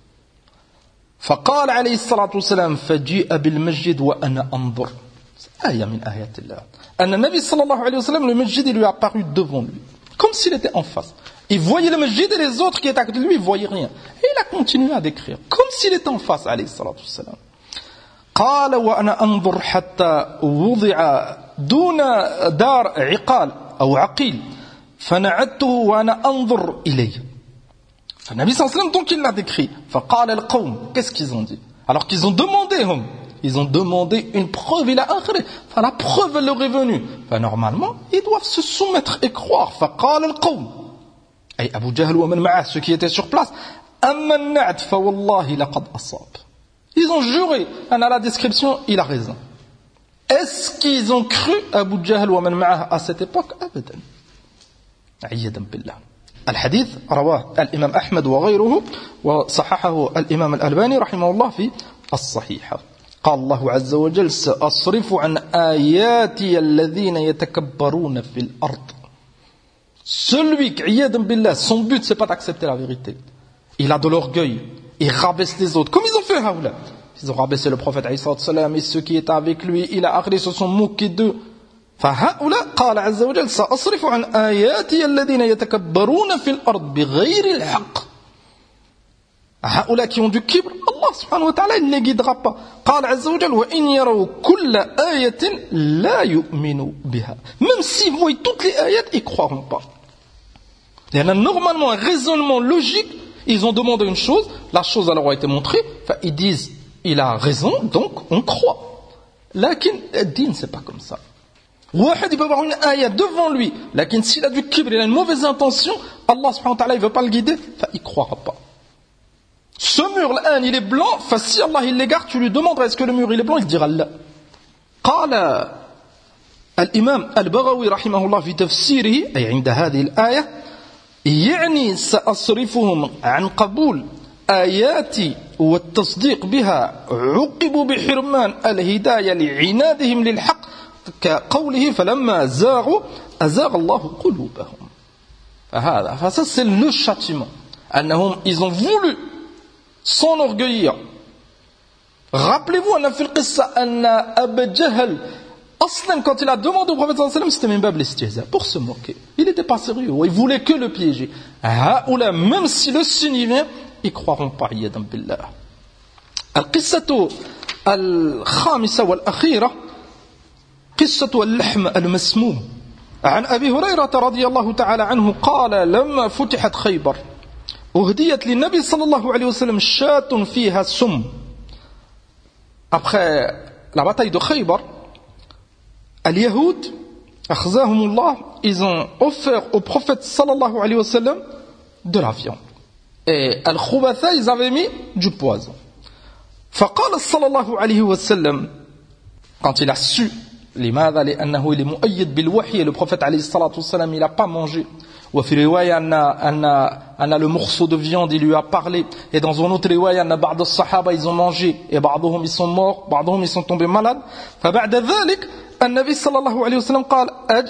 فقال عليه الصلاة والسلام فجيء بالمسجد وأنا أنظر. آية من آيات الله. أن النبي صلى الله عليه وسلم le masjid il lui a apparu devant lui comme s'il était en face. Il voyait le masjid et les autres qui étaient à côté de lui, ils ne voyaient rien. Et il a continué à décrire, comme s'il était en face, alayhi salatu wassalam. قال وأنا أنظر حتى وضع دون دار عقال أو عقيل فنعدته وأنا أنظر إليه. فالنبي صلى الله عليه وسلم donc il l'a décrit. فقال القوم, qu'est-ce qu'ils ont dit? Alors qu'ils ont demandé, ils ont demandé une preuve, il a akhiré. Enfin, la preuve elle leur est venue. Enfin, normalement, ils doivent se soumettre et croire. فقال القوم أي أبو جهل ومن معه, ceux qui étaient sur place, أما النعت فوالله لقد أصاب. Ils ont juré, à la description, il a raison. Est-ce qu'ils ont cru Abu Jahl wa man ma'ah à cette époque? أبدا. عياذا بالله. الحديث رواه الإمام أحمد وغيره وصححه الإمام الألباني رحمه الله في الصحيحة. قال الله عز وجل سأصرف عن آياتي الذين يتكبرون في الأرض. Celui qui, عياذا بالله, son but c'est pas d'accepter la vérité. Il a de l'orgueil. Il rabaisse les autres. Comme ils ont fait Haoula. Ils ont rabaissé le prophète alayhi salatu wassalam et ceux qui étaient avec lui. Il a arrêté, se sont moqués d'eux. فهؤلاء قال عز وجل سأصرف عن آياتي الذين يتكبرون في الأرض بغير الحق. هؤلاء qui ont du kibr, Allah subhanahu wa ta'ala il ne les guidera pas. قال عز وجل وإن يروا كل آية لا يؤمنوا بها. Même s'ils voient toutes les ayats, ils ne croiront pas. Il y a normalement un raisonnement logique. Ils ont demandé une chose, la chose leur a été montrée, enfin, ils disent il a raison, donc on croit. Lakin, ad-din, c'est pas comme ça. Wahid, il peut avoir une ayah devant lui, lakin s'il a du kibr, il a une mauvaise intention, Allah subhanahu wa ta'ala, il veut pas le guider, enfin, il croira pas. Ce mur là, il est blanc, enfin, si Allah il l'égare, tu lui demanderas est-ce que le mur il est blanc, il dira là. قال الإمام البغوي رحمه الله في تفسيره أي عند هذه الآية يعني سأصرفهم عن قبول آياتي والتصديق بها عقبوا بحرمان الهداية لعنادهم للحق كقوله فلما زاغوا أزاغ الله قلوبهم. Ça c'est le châtiment. Ils ont voulu s'enorgueillir. Rappelez-vous, Abu Jahl, quand il a demandé au prophète sallallahu alayhi wa sallam, c'était même l'istihza, pour se moquer. Il n'était pas sérieux, il voulait que le piéger. Même si le signe vient, ils ne croiront pas. Yadan billah. القصة الخامسة والأخيرة قصة اللحم المسموم عن أبي هريرة رضي الله تعالى عنه قال لما فتحت خيبر أهديت للنبي صلى الله عليه وسلم شاة فيها سم. Après la bataille de Khaybar, al-Yahoud, akhzahumullah, ils ont offert au prophète sallallahu alayhi wa sallam de la viande. Et al-Khubatha, ils avaient mis du poison. فقال صلى الله عليه وسلم, quand il a su لماذا لأنه مؤيد بالوحي, le prophète عليه الصلاة والسلام, il n'a pas mangé. وفي رواية أن le morceau de viande, il lui a parlé. Et dans une autre رواية أن بعض الصحابة ils ont mangé et بعضهم ils sont morts, بعضهم ils sont tombés malades. فبعد ذلك النبي صلى الله عليه وسلم قال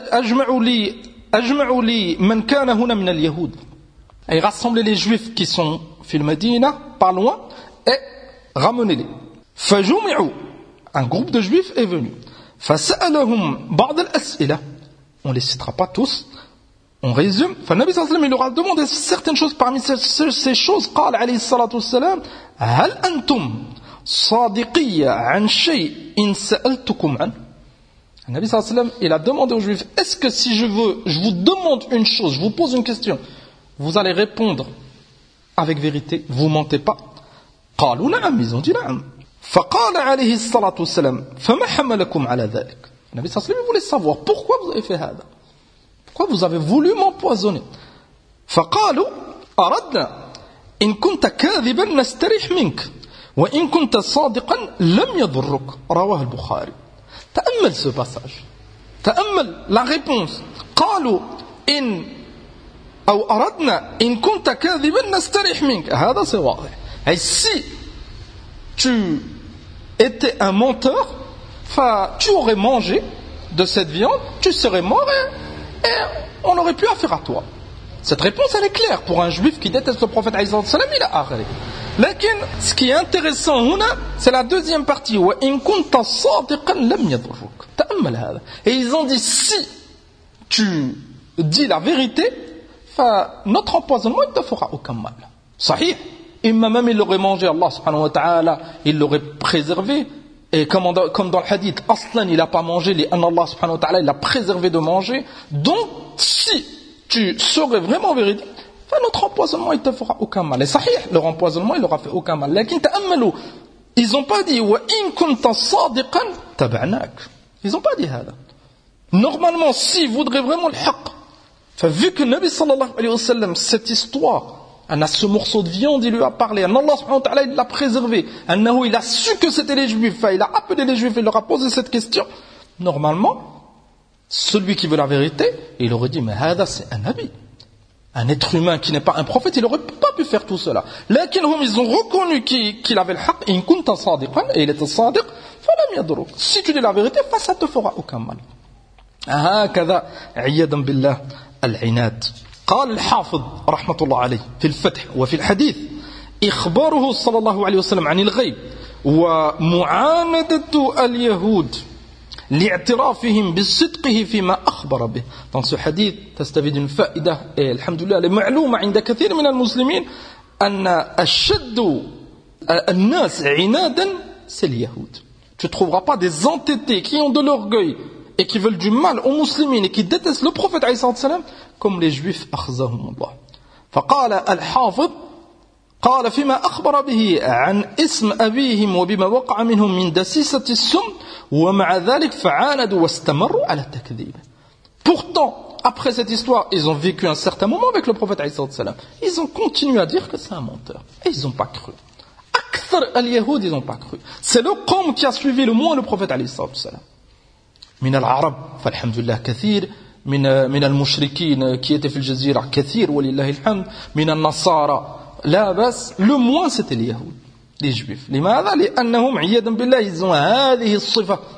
أجمعوا لي من كان هنا من اليهود. Et il rassemblait les juifs qui sont في المدينة, pas loin, et ramenez-les. فجمعوا, un groupe de juifs est venu. فسألهم بعض الأسئلة, on les citera pas tous, on résume. فالنبي صلى الله عليه وسلم, il leur a demandé certaines choses. Parmi ces choses, قال عليه الصلاة والسلام هل أنتم صادقية عن شيء إن سألتكم عنه. النبي صلى الله عليه وسلم, il a demandé aux juifs, est-ce que si je vous demande une chose, je vous pose une question, vous allez répondre avec vérité, vous mentez pas. قالوا نعم, ils ont dit نعم. فقال عليه الصلاة والسلام فما حملكم على ذلك. النبي صلى الله عليه وسلم voulait savoir pourquoi vous avez fait هذا, pourquoi vous avez voulu m'empoisonner. فقالوا أردنا إن كنت كاذبا نستريح منك وإن كنت صادقا لم يضرك. رواه البخاري. تأمل ce passage, تأمل la réponse. قالوا إن أو أردنا إن كنت كاذبا نستريح منك. هذا c'est واضح. Et si tu étais un menteur, tu aurais mangé de cette viande, tu serais mort et on n'aurait plus affaire à toi. Cette réponse, elle est claire. Pour un juif qui déteste le prophète, il a arrêté. Lakin, ce qui est intéressant, c'est la deuxième partie. Et ils ont dit, si tu dis la vérité, notre empoisonnement ne te fera aucun mal. Sahih. Même il l'aurait mangé, Allah subhanahu wa ta'ala, il l'aurait préservé. Et comme dans le hadith, Aslan il n'a pas mangé, Allah subhanahu wa ta'ala il l'a préservé de manger. Donc, si tu serais vraiment véridique, notre empoisonnement il te fera aucun mal. Et sahih, leur empoisonnement il leur a fait aucun mal. Ils n'ont pas dit, ils n'ont pas dit ça. Normalement, s'ils voudraient vraiment le haqq, vu que Nabi sallallahu alayhi wa sallam, cette histoire, a ce morceau de viande, il lui a parlé. Allah subhanahu wa ta'ala, il l'a préservé. Il a su que c'était les juifs. Il a appelé les juifs, il leur a posé cette question. Normalement, celui qui veut la vérité, il aurait dit, mais hada, c'est un nabi. Un être humain qui n'est pas un prophète, il n'aurait pas pu faire tout cela. Ils ont reconnu qu'il avait le haqq, in kunta sadiqan, et il était sadiq, falam yadruk. Si tu dis la vérité, ça te fera aucun mal. هكذا عياذا بالله العناد. قال الحافظ رحمة الله عليه في الفتح وفي الحديث إخباره صلى الله عليه وسلم عن الغيب ومعاندة اليهود لاعترافهم بصدقه فيما أخبر به. Dans ce hadith تستفيد من فائدة الحمد لله معلومة عند كثير من المسلمين أن أشد الناس عنادا c'est les Yahoud. Tu ne trouveras pas des entêtés qui ont de l'orgueil et qui veulent du mal aux musulmans et qui détestent le prophète alayhi salam comme les juifs أخزاهم الله. فقال الحافظ قال فيما أخبر به عن اسم أبيهم وبما وقع منهم من دسيسة السم ومع ذلك فعاندوا واستمروا على التكذيب. Pourtant, après cette histoire, ils ont vécu un certain moment avec le prophète alayhi salam. Ils ont continué à dire que c'est un menteur et ils n'ont pas cru. Akthar al-Yahoud, ils n'ont pas cru. C'est le qawm qui a suivi le moins le prophète alayhi salam. من العرب فالحمد لله كثير من المشركين qui étaient في الجزيرة كثير ولله الحمد من النصارى لا بس le moins c'était les Yahoud les juifs لماذا لأنهم عياذا بالله ils ont هذه الصفة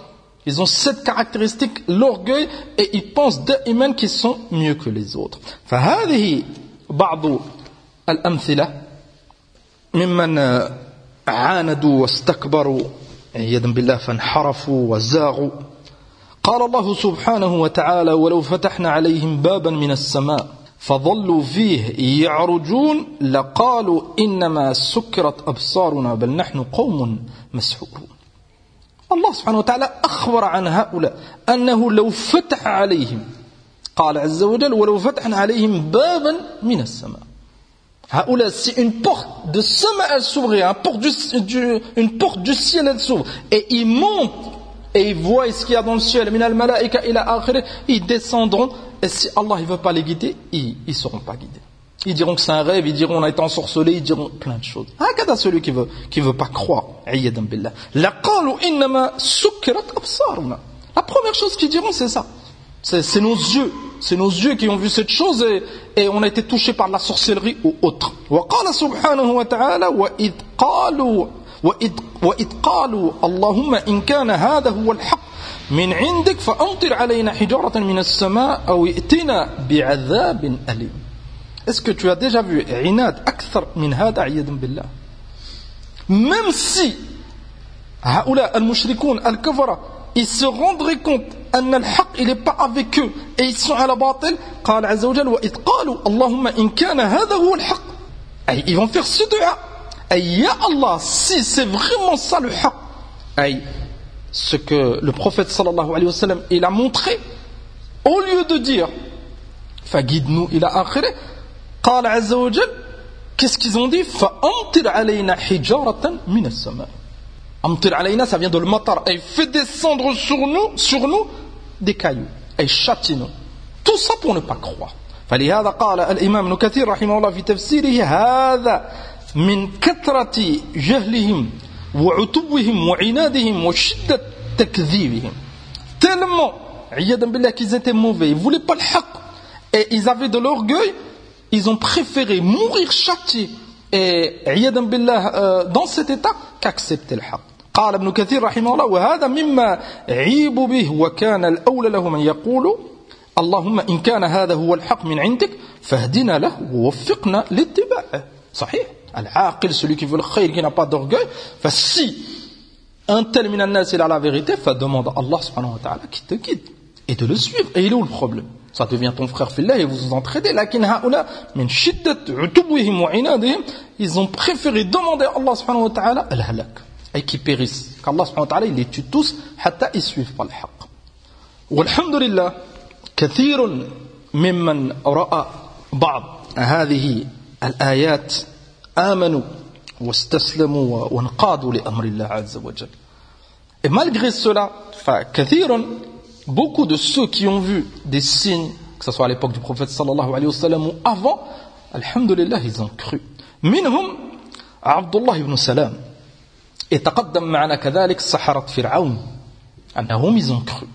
Ils ont cette caractéristique, l'orgueil, et ils pensent da'iman qu'ils sont mieux que les autres. فهذه بعض الأمثلة ممن عاندوا واستكبروا عياذا بالله فانحرفوا وزاغوا. قال الله سبحانه وتعالى ولو فتحنا عليهم بابا من السماء فظلوا فيه يعرجون لقالوا إنما سكرت أبصارنا بل نحن قوم مسحورون. الله سبحانه وتعالى أخبر عن هؤلاء أنه لو فتح عليهم قال عز وجل ولو فتحنا عليهم بابا من السماء. هؤلاء si une porte de sama elle s'ouvre, une porte du ciel elle s'ouvre et ils montent et ils voient ce qu'il y a dans le ciel, min al-malaika ila akhirih, ils descendront et si Allah ne veut pas les guider, ils ne seront pas guidés. Ils diront que c'est un rêve, ils diront on a été ensorcelé, ils diront plein de choses. Regarde celui qui veut pas croire. Ayyadan billah. Laqalu innama sukkirat absaruna. La première chose qu'ils diront c'est ça. C'est nos yeux qui ont vu cette chose et on a été touchés par la sorcellerie ou autre. Wa qala subhanahu wa ta'ala wa id qalu Allahumma in kana hadha huwa al-haqq min 'indik fa amtir 'alayna hijaratan min as-sama' aw i'tina bi'adhabin alim. Est-ce que tu as déjà vu Inad akthar min hada ayyadan billah? Même si haoula al-mushrikoun al-kafara ils se rendraient compte أن الحق il est pas avec eux et ils sont à la batil, قال عز وجل وإذ قالوا اللهم إن كان هذا هو الحق. Ils vont faire ce dua. Ya Allah, si c'est vraiment ça le haq, ce que le prophète sallallahu alayhi wa sallam il a montré, au lieu de dire فَguide-nous ila akhirih, قال عز وجل, qu'est-ce qu'ils ont dit? فَأَمْطِرْ عَلَيْنَا حِجَارَةً مِنَ السَّمَاءِ. Amtir alayna, ça vient de le matar. Et fait descendre sur nous des cailloux. Et châtie-nous. Tout ça pour ne pas croire. فلهذا قال الإمام ابن كثير رحمه الله في تفسيره هذا من كثرة جهلهم وعتوهم وعنادهم وشدة تكذيبهم. Tellement, عياذا بالله, qu'ils étaient mauvais, ils ne voulaient pas le haq. Et ils avaient de l'orgueil, ils ont préféré mourir châtiés. Et عياذا بالله dans cet état qu'accepter le haq. قال ابن كثير رحمه الله وهذا مما عيب به وكان الأولى له من يقول اللهم إن كان هذا هو الحق من عندك فاهدنا له ووفقنا لاتباعه. صحيح. العاقل, celui qui veut le khayr, qui n'a pas d'orgueil, si un tel min al-nas il a la vérité, demande à Allah subhanahu wa ta'ala qui te guide et de le suivre. Et il est où le problème? Ça devient ton frère fillah et vous vous entraidez. Lakin haoula min shiddat utubwihim wa inadihim, ils ont préféré demander à Allah subhanahu wa ta'ala al-halak, et qui périssent. Qu'Allah subhanahu wa ta'ala il les tue tous, hatta ils suivent pas le haqq. Walhamdulillah, كثير ممن رأى بعض هذه الآيات آمنوا واستسلموا وانقادوا لأمر الله عز وجل. Et malgré cela, كثير, beaucoup de ceux qui ont vu des signes, que ce soit à l'époque du prophète sallallahu alayhi wa sallam ou avant, alhamdulillah, ils ont cru. منهم عبد الله بن سلام. يتقدم معنا كذلك سحرة فرعون أنهم ils ont cru.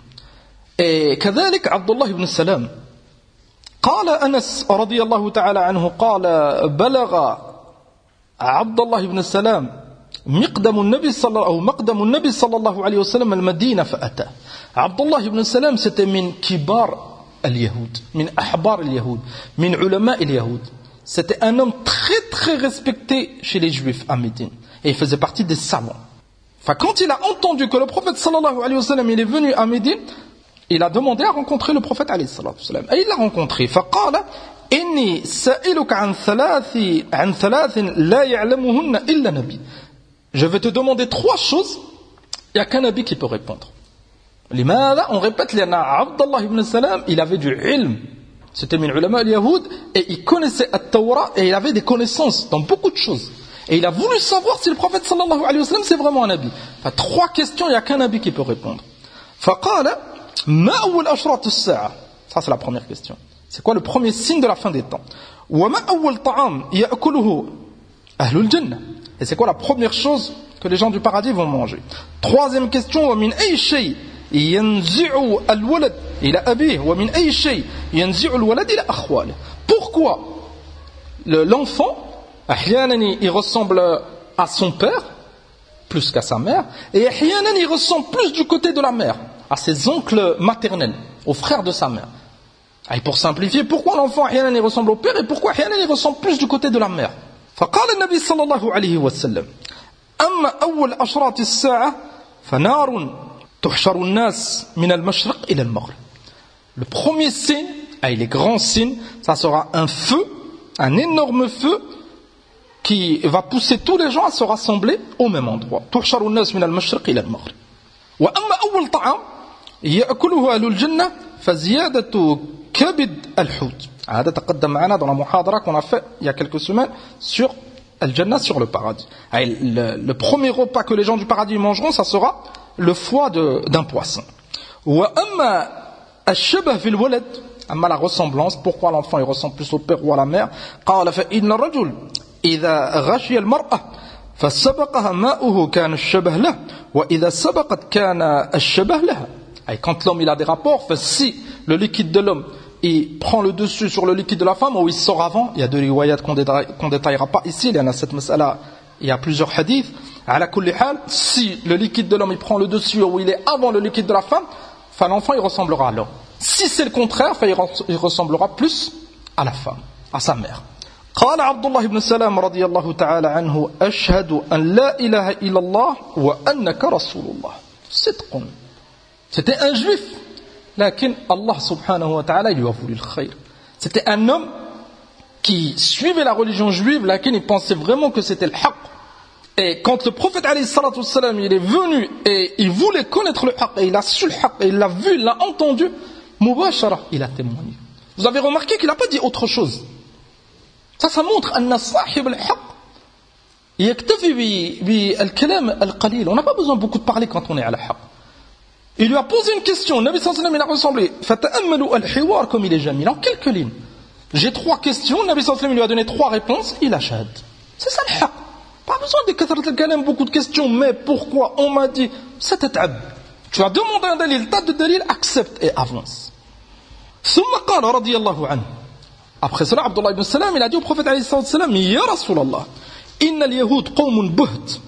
كذلك عبد الله بن سلام قال أنس رضي الله تعالى عنه قال بلغ عبد الله بن سلام مقدم النبي صلى الله عليه وسلم المدينة فأتى. عبد الله بن سلام c'était من كبار اليهود, من أحبار اليهود, من علماء اليهود. C'était un homme très très respecté chez les juifs à Médine et il faisait partie des savants. Quand il a entendu que le prophète sallallahu alayhi wa sallam il est venu à Médine, il a demandé à rencontrer le prophète alayhi salatu wasalam. Et il l'a rencontré. فقال إني سائلك عن ثلاث لا يعلمهن إلا نبي. Je vais te demander trois choses, il n'y a qu'un nabi qui peut répondre. لماذا? On répète, لأن عبد الله ibn Salam, il avait du ilm. C'était min ulama al-Yahoud et il connaissait at-Tawra et il avait des connaissances dans beaucoup de choses. Et il a voulu savoir si le prophète sallallahu alayhi wa sallam c'est vraiment un nabi. Trois questions, il n'y a qu'un nabi qui peut répondre. فقال ما أول أشراط الساعة. Ça c'est la première question. C'est quoi le premier signe de la fin des temps? وما أول طعام يأكله أهل الجنة. Et c'est quoi la première chose que les gens du paradis vont manger? Troisième question, ومن أي شيء ينزع الولد إلى أبيه ومن أي شيء ينزع الولد إلى أخواله. Pourquoi l'enfant أحيانا il ressemble à son père plus qu'à sa mère et أحيانا il ressemble plus du côté de la mère. à ses oncles maternels, aux frères de sa mère. Et pour simplifier, pourquoi l'enfant il ressemble au père et pourquoi il ressemble plus du côté de la mère. فقال النبي صلى الله عليه وسلم أما أول أشراط الساعة فنار تحشر الناس من المشرق إلى المغرب. Le premier signe, les grands signes, ça sera un feu, un énorme feu qui va pousser tous les gens à se rassembler au même endroit. تحشر الناس من المشرق إلى المغرب. وأما أول طعام يأكله أهل الجنة فزيادة كبد الحوت. هذا تقدم معنا dans la muhadara qu'on a fait il y a quelques semaines sur Al-Jannah, sur le paradis. Le premier repas que les gens du paradis mangeront, ça sera le foie d'un poisson. وأما الشبه في الولد, أما la ressemblance, pourquoi l'enfant il ressemble plus au père ou à la mère, قال فإن الرجل إذا غشي المرأة فسبقها ماؤه كان الشبه له وإذا سبقت كان الشبه لها. Quand l'homme il a des rapports, si le liquide de l'homme il prend le dessus sur le liquide de la femme ou il sort avant, il y a deux riwayat qu'on détaillera pas ici, il y en a cette mas'ala, il y a plusieurs hadiths. Ala kulli hal, si le liquide de l'homme il prend le dessus ou il est avant le liquide de la femme, l'enfant il ressemblera à l'homme. Si c'est le contraire, il ressemblera plus à la femme, à sa mère. قال عبد الله بن سلام رضي الله تعالى عنه أشهد أن لا إله إلا الله وأنك رسول الله. صدق. C'était un juif. Lakin Allah subhanahu wa ta'ala il lui a voulu le khayr. C'était un homme qui suivait la religion juive, lakin il pensait vraiment que c'était le haqq. Et quand le prophète alayhi salatu wassalam il est venu et il voulait connaître le haqq, et il a su le haqq, et il l'a vu, il l'a entendu, mubashara, il a témoigné. Vous avez remarqué qu'il n'a pas dit autre chose. Ça montre anna sahib al-haqq yaktafi bi al-kalam al-qalil. On n'a pas besoin beaucoup de parler quand on est à la haqq. Il lui a posé une question, Nabi sallallahu alayhi wa sallam il a ressemblé. Fata'ammalu al-hiwar comme il est jamil, en quelques lignes. J'ai 3 questions, Nabi sallallahu alayhi wa sallam il lui a donné 3 réponses, il a shahad. C'est ça le haqq. Pas besoin de katrat al-kalam, beaucoup de questions, mais pourquoi on m'a dit, c'est tat'ab. Tu as demandé un dalil, tas de dalil, accepte et avance. Thumma qala radiyallahu anhu. Après cela, Abdullah ibn Salam il a dit au prophète alayhi sallam, ya Rasulallah, inna al-yahoud qawmun buht.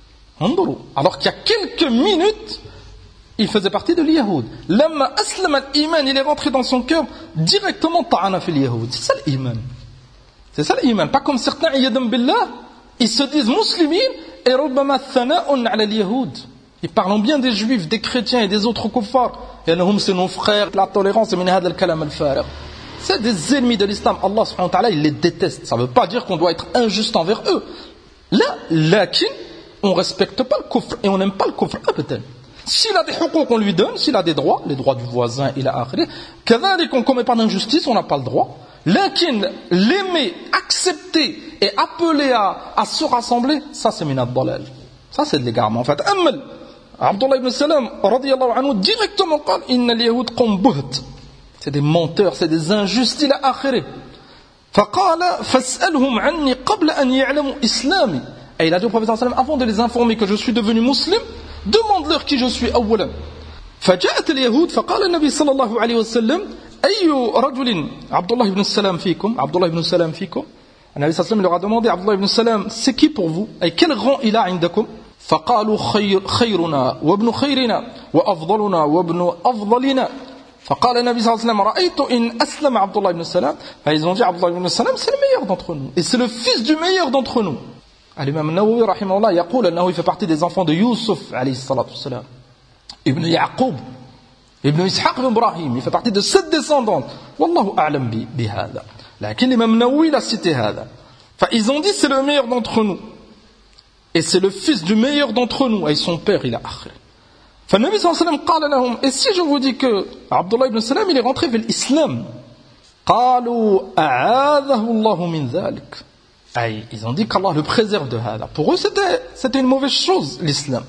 Alors qu'il y a quelques minutes, il faisait partie de l'Yahoud. Lamma aslama al-iman, il est rentré dans son cœur directement ta'ana fil Yahoud. C'est ça l'iman. C'est ça l'iman. Pas comme certains yadam billah, ils se disent musulmans et rubbama thana'un 'ala al-Yahoud. Ils parlent bien des juifs, des chrétiens et des autres kuffars. Yanahum c'est nos frères, la tolérance et min hada al-kalam al-farigh. C'est des ennemis de l'islam. Allah subhanahu wa ta'ala, il les déteste. Ça ne veut pas dire qu'on doit être injuste envers eux. Là, lakin, on respecte pas le kufr et on n'aime pas le kufr. Peut-être. S'il a des huquq, on lui donne. S'il a des droits, les droits du voisin, il a akhiri. Kadhalik, on ne commet pas d'injustice, on n'a pas le droit. Lakin, l'aimer, accepter et appeler à se rassembler, ça c'est minad dalal. Ça c'est de l'égarement. En fait, Ammal, Abdullah ibn Salam, radiyallahu anhu, directement, قال, inna al-yahoud qawm buht. C'est des menteurs, c'est des injustes, il a akhiri. فقال فاسألهم عني قبل أن يعلموا إسلامي. Et il a dit au prophète sallallahu alayhi wa sallam, avant de les informer que je suis devenu musulman, demande-leur qui je suis أولا. فجاءت اليهود فقال النبي صلى الله عليه وسلم أي رجل عبد الله بن السلام فيكم عبد الله بن السلام فيكم. النبي صلى الله عليه وسلم leur a demandé عبد الله بن السلام c'est qui pour vous et quel rang il a عندكم. فقالوا خيرنا وابن خيرنا وأفضلنا وابن أفضلنا. فقال النبي صلى الله عليه وسلم رأيت إن أسلم عبد الله بن السلام. Ils ont dit عبد الله بن السلام c'est le meilleur d'entre nous et c'est le fils du meilleur d'entre nous. L'imam Nawawi rahimahullah يقول أنه fait partie des enfants de Youssouf عليه الصلاة والسلام, Ibn Yaqub, Ibn Ishaq ibn Ibrahim, il fait partie de 7 descendants. Wallahu a'lam bihada. Lakin l'imam Nawawi l'a cité hada. Ils ont dit c'est le meilleur d'entre nous et c'est le fils du meilleur d'entre nous et son père il a akhir. فالنبي صلى الله عليه وسلم قال لهم et si je vous dis que Abdullah ibn Salam il est rentré vers l'islam, قالوا أعاذه الله من ذلك. Ils ont dit qu'Allah le préserve de hada. Pour eux c'était une mauvaise chose l'islam.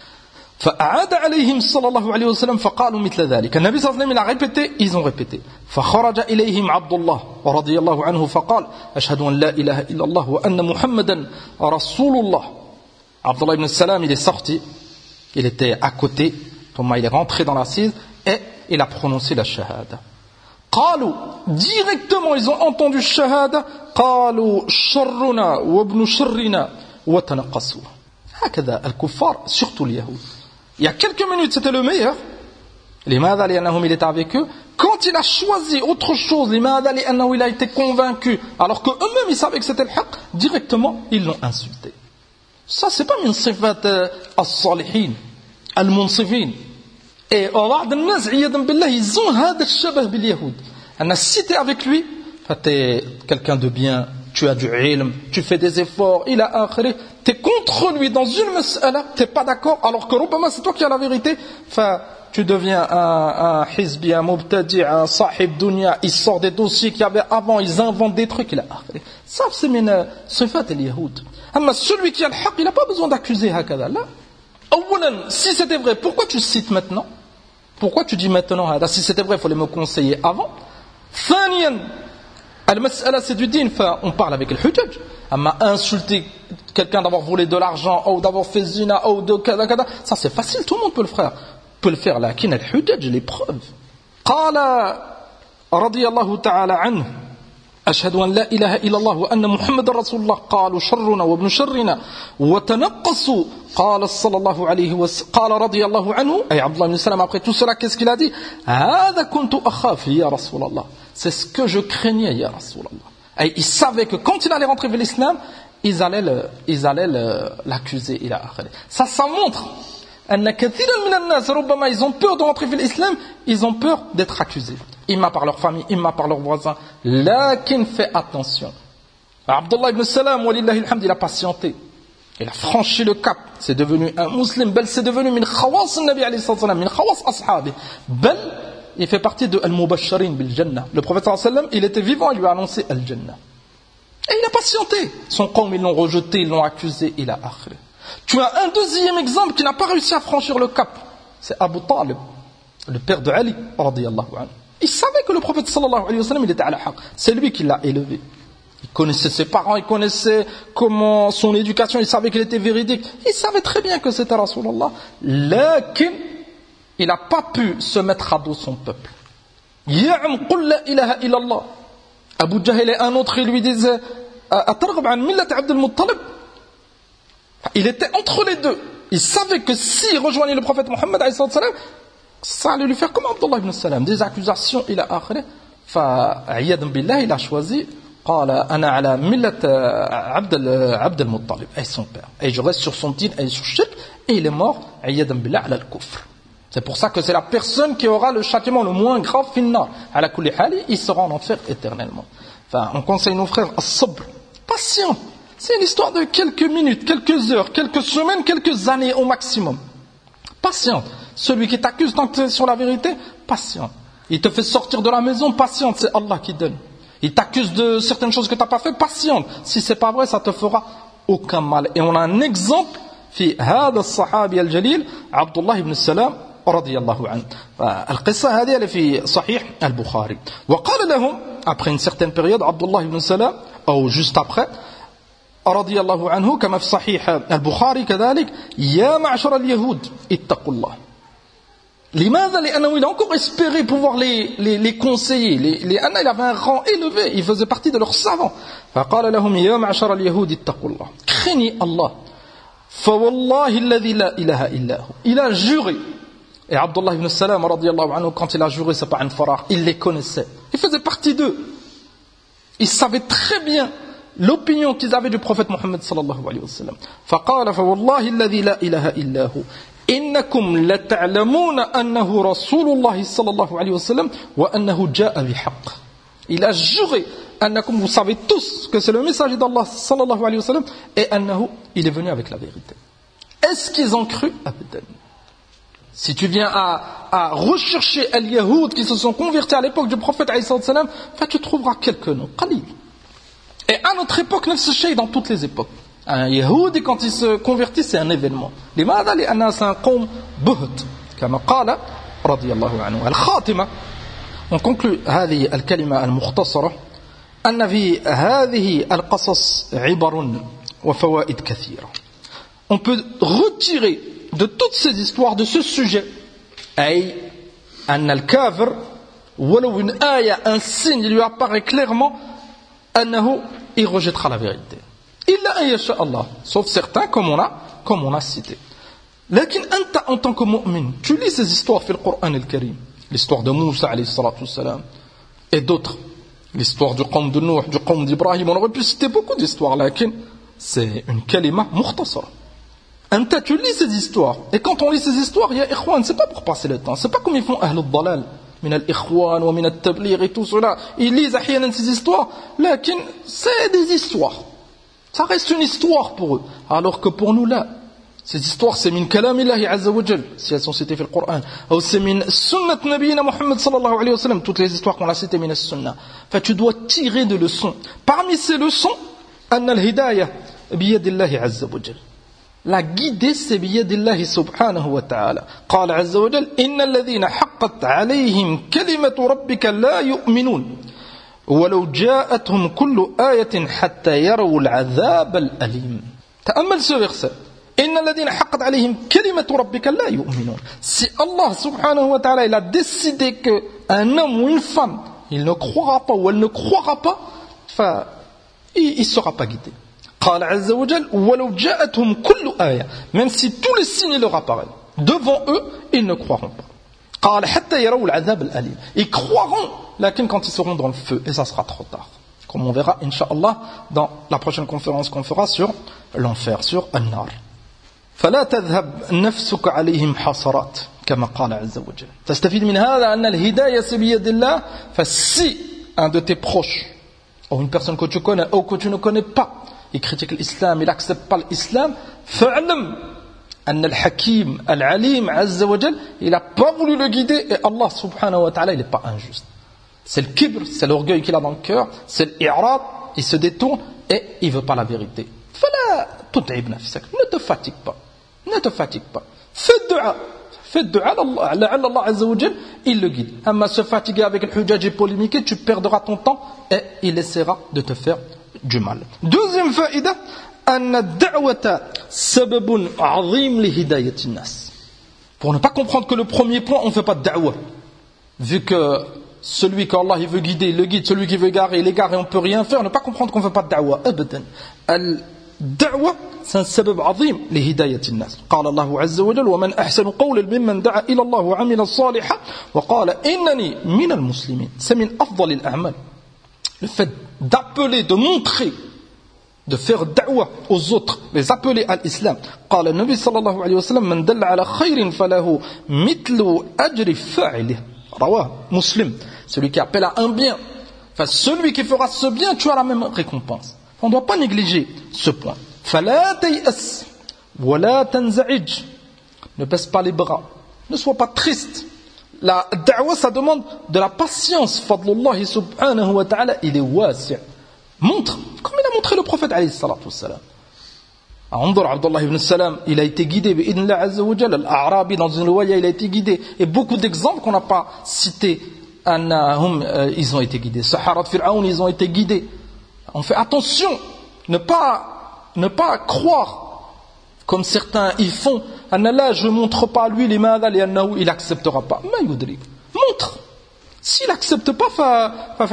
فأعاد عليهم صلى الله عليه وسلم فقالوا مثل ذلك. النبي صلى الله عليه وسلم il a répété, ils ont répété. فخرج إليهم عبد الله رضي الله عنه فقال أشهد أن لا إله إلا الله وأن محمدا رسول الله. Abdullah ibn Salam il est sorti, il était à côté, il est rentré dans l'assise et il a prononcé la shahada. قالوا, directement ils ont entendu shahada. قالوا شرنا وابن شرنا وتنقصوا. هكذا الكفار, surtout les Yahoud. Il y a quelques minutes c'était le meilleur لماذا لأنه il était avec eux. Quand il a choisi autre chose, لماذا لأنه il a été convaincu, alors que eux-mêmes ils savaient que c'était le haqq, directement ils l'ont insulté. Ça c'est pas min sifat as-salihin, al-munsifin. Et بعض الناس عياذا بالله ils ont هذا الشبه باليهود. Si tu es avec lui, tu es quelqu'un de bien, tu as du ilm, tu fais des efforts, il a akhiri, tu es contre lui dans une mas'ala, tu n'es pas d'accord, alors que ربما c'est toi qui as la vérité, tu deviens un hizbi, un mubtadi, un sahib dunya, il sort des dossiers qu'il y avait avant, ils inventent des trucs, il a akhiri. Ça c'est min sifat al-yahoud. Mais celui qui a le haqq, il n'a pas besoin d'accuser hakada. Là, si c'était vrai, pourquoi tu cites maintenant? Pourquoi tu dis maintenant, si c'était vrai, il fallait me conseiller avant? ثانيا المسألة c'est du din, on parle avec le hujjaj. Amma insulter quelqu'un d'avoir volé de l'argent ou d'avoir fait zina ou de kada kada, ça c'est facile, tout le monde peut le faire. لكن الحجج les preuves. قال رضي الله تعالى عنه أشهد أن لا إله إلا الله وأن محمد رسول الله قالوا شرنا وابن شرنا وتنقصوا قال صلى الله عليه وسلم قال رضي الله عنه أي عبد الله بن سلام après tout cela qu'est-ce qu'il a dit هذا كنت أخاف يا رسول الله c'est ce que je craignais يا رسول الله et il savait que quand il allait rentrer vers l'islam ils allaient l'accuser إلى آخره. Ça montre أن كثيرا من الناس ربما ils ont peur de rentrer vers l'islam, ils ont peur d'être accusés, imma par leur famille, imma par leurs voisins. Lakin fais attention. Abdullah ibn Salam, walillahi alhamd, il a patienté, il a franchi le cap, c'est devenu un musulman, bel c'est devenu min khawas al-nabi alayhi sallam, min khawas ashabi, bel il fait partie de al-mubashirin bil jannah. Le prophète sallallahu alayhi wa sallam, il était vivant, il lui a annoncé al-jannah, et il a patienté. Son qawm ils l'ont rejeté, ils l'ont accusé, il a akhri. Tu as un deuxième exemple qui n'a pas réussi à franchir le cap, c'est Abu Talib, le père de Ali radiyallahu anhu. Il savait que le prophète sallallahu alayhi wa sallam il était à la haqq, c'est lui qui l'a élevé. Il connaissait ses parents, il connaissait comment son éducation, il savait qu'il était véridique, il savait très bien que c'était Rasulullah. Lakin il n'a pas pu se mettre à dos son peuple. Ya'am qul la ilaha illallah. Abu Jahl et un autre, il lui disait atarghab an millat Abd al-Muttalib. Il était entre les deux. Il savait que s'il rejoignait le prophète Mohammed, ça allait lui faire comme Abdullah ibn Salam, des accusations, il a akhri. فعياذا بالله il a choisi قال أنا على ملة عبد المطلب et son père. Et je reste sur son din et sur shirk, et il est mort عياذا بالله على الكفر. C'est pour ça que c'est la personne qui aura le châtiment le moins grave finna. على كل حال il sera en enfer éternellement. On conseille nos frères as-sabr, patient. C'est une histoire de quelques minutes, quelques heures, quelques semaines, quelques années au maximum. Patiente. Celui qui t'accuse tant que tu es sur la vérité, patiente. Il te fait sortir de la maison, patiente, c'est Allah qui donne. Il t'accuse de certaines choses que tu n'as pas fait, patiente. Si c'est pas vrai, ça te fera aucun mal. Et on a un exemple, في هذا الصحابي الجليل عبد الله بن السلام رضي الله عنه. القصة هذه اللي في صحيح البخاري. وقال لهم, après une certaine période, عبد الله بن السلام, ou juste après, رضي الله عنه كما في صحيح البخاري كذلك يا معشر اليهود اتقوا الله. لماذا؟ لأنه il a encore espéré pouvoir les conseiller. لأن il avait un rang élevé, il faisait partie de leurs savants. فقال لهم يا معشر اليهود اتقوا الله. craignez Allah. فوالله الذي لا إله إلا هو. Il a juré. Et Abdullah ibn Salam رضي الله عنه, quand il a juré, c'est pas un farah, il les connaissait. Il faisait partie d'eux. Il savait très bien l'opinion qu'ils avaient du prophète Mohammed sallallahu alayhi wa sallam. فقال فوالله الذي لا إله إلا هو إنكم لتعلمون أنه رسول الله صلى الله عليه وسلم وأنه جاء بحق. Il a juré أنكم, vous savez tous que c'est le messager d'Allah sallallahu alayhi wa sallam, et أنه, il est venu avec la vérité. Est-ce qu'ils ont cru? Abadan. Si tu viens à rechercher les Yahoud qui se sont convertis à l'époque du prophète alayhi salam, tu trouveras quelques noms, qalil. Et à notre époque, nefs shay dans toutes les époques. Un Yahoudi, quand il se convertit, c'est un événement. لماذا؟ لأنه c'est un قوم بهت كما قال رضي الله عنه. الخاتمة. On conclut هذه الكلمة المختصرة أن في هذه القصص عبر وفوائد كثيرة. On peut retirer de toutes ces histoires, de ce sujet, أي أن الكافر ولو une آية, un signe lui apparaît clairement, أنه il rejettera la vérité. إلا أن يشاء الله, sauf certains comme on a cité. لكن أنت en tant que mu'min, tu lis ces histoires في القرآن الكريم, l'histoire de Moussa عليه الصلاة والسلام et d'autres, l'histoire du qawm de Nuh, du qawm d'Ibrahim, on aurait pu citer beaucoup d'histoires, lakin c'est une kalima mukhtasara. Anta, tu lis ces histoires, et quand on lit ces histoires, ya ikhwan, c'est pas pour passer le temps, c'est pas comme ils font ahl al-dalal, min al-ikhwan wa min al-tabligh et tout cela, ils lisent ahyanan ces histoires, lakin c'est des histoires, ça reste une histoire pour eux, alors que pour nous là, ces histoires, c'est min kalamillahi azza wa jal, si elles sont citées dans le Coran, ou c'est min sunnat nabiyina Muhammad sallallahu alayhi wa sallam, toutes les histoires qu'on a citées min as-sunnah. Enfin, tu dois tirer des leçons. Parmi ces leçons, anna al-hidayah biyadillahi azza wa jal. La guidée, c'est biyadillahi subhanahu wa ta'ala. Qala azza wa jal, inna alladhina haqqat alayhim kalimatu rabbika la yu'minun. ولو جاءتهم كل آية حتى يروا العذاب الأليم. تأمل ce verset. إن الذين حقت عليهم كلمة ربك لا يؤمنون. Si Allah subhanahu wa ta'ala il a décidé qu'un homme ou une femme il ne croira pas ou elle ne croira pas, il ne sera pas guidé. قال عز وجل ولو جاءتهم كل آية, même si tous les signes leur apparaissent devant eux, ils ne croiront pas. قال حتى يروا العذاب الأليم. Ils croiront, lakin quand ils seront dans le feu, et ça sera trop tard. Comme on verra, Inch'Allah, dans la prochaine conférence qu'on fera sur l'enfer, sur An-Nar. فلا تذهب نفسك عليهم حسرات كما قال عز وجل. تستفيد من هذا أن الهداية بيد الله. فسي un de tes proches ou une personne que tu connais ou que tu ne connais pas il critique l'islam, il n'accepte pas l'islam, فاعلم أن الحكيم العليم عز وجل il n'a pas voulu le guider et Allah subhanahu wa ta'ala il n'est pas injuste. C'est le kibr, c'est l'orgueil qu'il a dans le cœur, c'est l'irad, il se détourne et il ne veut pas la vérité. فلا تتعب نفسك, ne te fatigue pas. Ne te fatigue pas. Fais dua لعل الله عز وجل il le guide. Amma se fatiguer avec le hujaj et polémiquer, tu perdras ton temps et il essaiera de te faire du mal. Deuxième faïda, أن الدعوة سبب عظيم لهداية الناس. Pour ne pas comprendre que le premier point, on ne fait pas de da'wah. Vu que celui qu'Allah il veut guider, il le guide, celui qui veut égarer, il égare et on ne peut rien faire, ne pas comprendre qu'on ne fait pas de da'wah. أبدا. الدعوة سبب عظيم لهداية الناس. قال الله عز وجل ومن أحسن قولا ممن دعا إلى الله وعمل صالحا وقال إنني من المسلمين. C'est min أفضل الأعمال. Le fait d'appeler, de montrer, de faire da'wah aux autres, les appeler à l'islam. قال النبي صلى الله عليه وسلم من دل على خير فله مثل أجر فاعله. رواه مسلم. Celui qui appelle à un bien, enfin celui qui fera ce bien, tu as la même récompense. On ne doit pas négliger ce point. فلا تيأس ولا تنزعج. Ne baisse pas les bras. Ne sois pas triste. La da'wah, ça demande de la patience. Fadlullah subhanahu wa ta'ala, il est wasi'. Montre, comme il a montré le prophète alayhi salatu wassalam. Andor Abdullah ibn Salam, il a été guidé, bi'idhnillah azza wa jalla. Al-Arabi, dans une riwaya, il a été guidé. Et beaucoup d'exemples qu'on n'a pas cités, ils ont été guidés. Sahara de Fir'aun, ils ont été guidés. On fait attention, ne pas croire, comme certains ils font, là je ne montre pas à lui les madal et il n'acceptera pas. Montre. S'il n'accepte pas,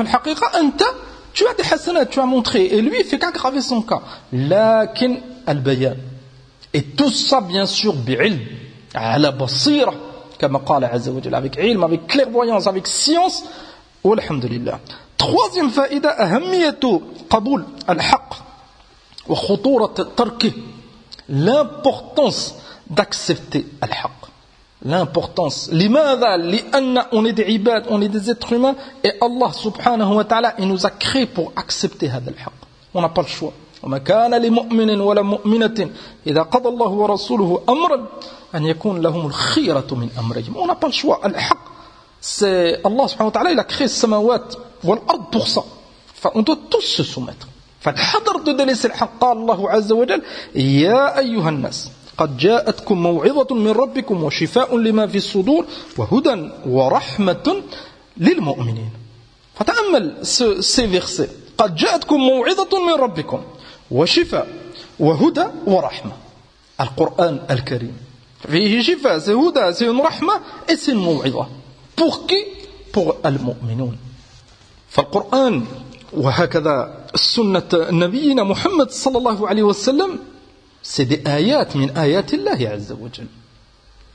tu as des hasanat, tu as montré, et lui il fait qu'aggraver son cas. Lakin al-bayan. Et tout ça bien sûr bi'ilm, ala basira, comme qala azza wa jalla, avec ilm, avec clairvoyance, avec science, walhamdulillah. Troisième faïda, ahamiyatu qaboul al-haqq wa khuturat tarkih. L'importance d'accepter al-haqq. L'importance. Limadha? Li'anna on est des ibad, on est des êtres humains et Allah subhanahu wa ta'ala il nous a créés pour accepter hada al-haqq. On n'a pas le choix. وما كان لمؤمن ولا مؤمنة إذا قضى الله ورسوله أمرا أن يكون لهم الخيرة من أمرهم. On n'a pas le choix. Al-haqq, c'est Allah subhanahu wa ta'ala il a créé samawat wal ard pour ça. Enfin, on doit tous se soumettre. فالحذر de délaisser le haqq. قال الله عز وجل يا أيها الناس قد جاءتكم موعظة من ربكم وشفاء لما في الصدور وهدى ورحمة للمؤمنين. فتأمل ces versets. قد جاءتكم موعظة من ربكم وشفاء وهدى ورحمة. القرآن الكريم فيه شفاء, c'est هدى, c'est une rahma et c'est une موعظة. Pour qui? Pour المؤمنون. فالقرآن وهكذا سنة نبينا محمد صلى الله عليه وسلم c'est des ayat min ayat Allah azza wa jalla.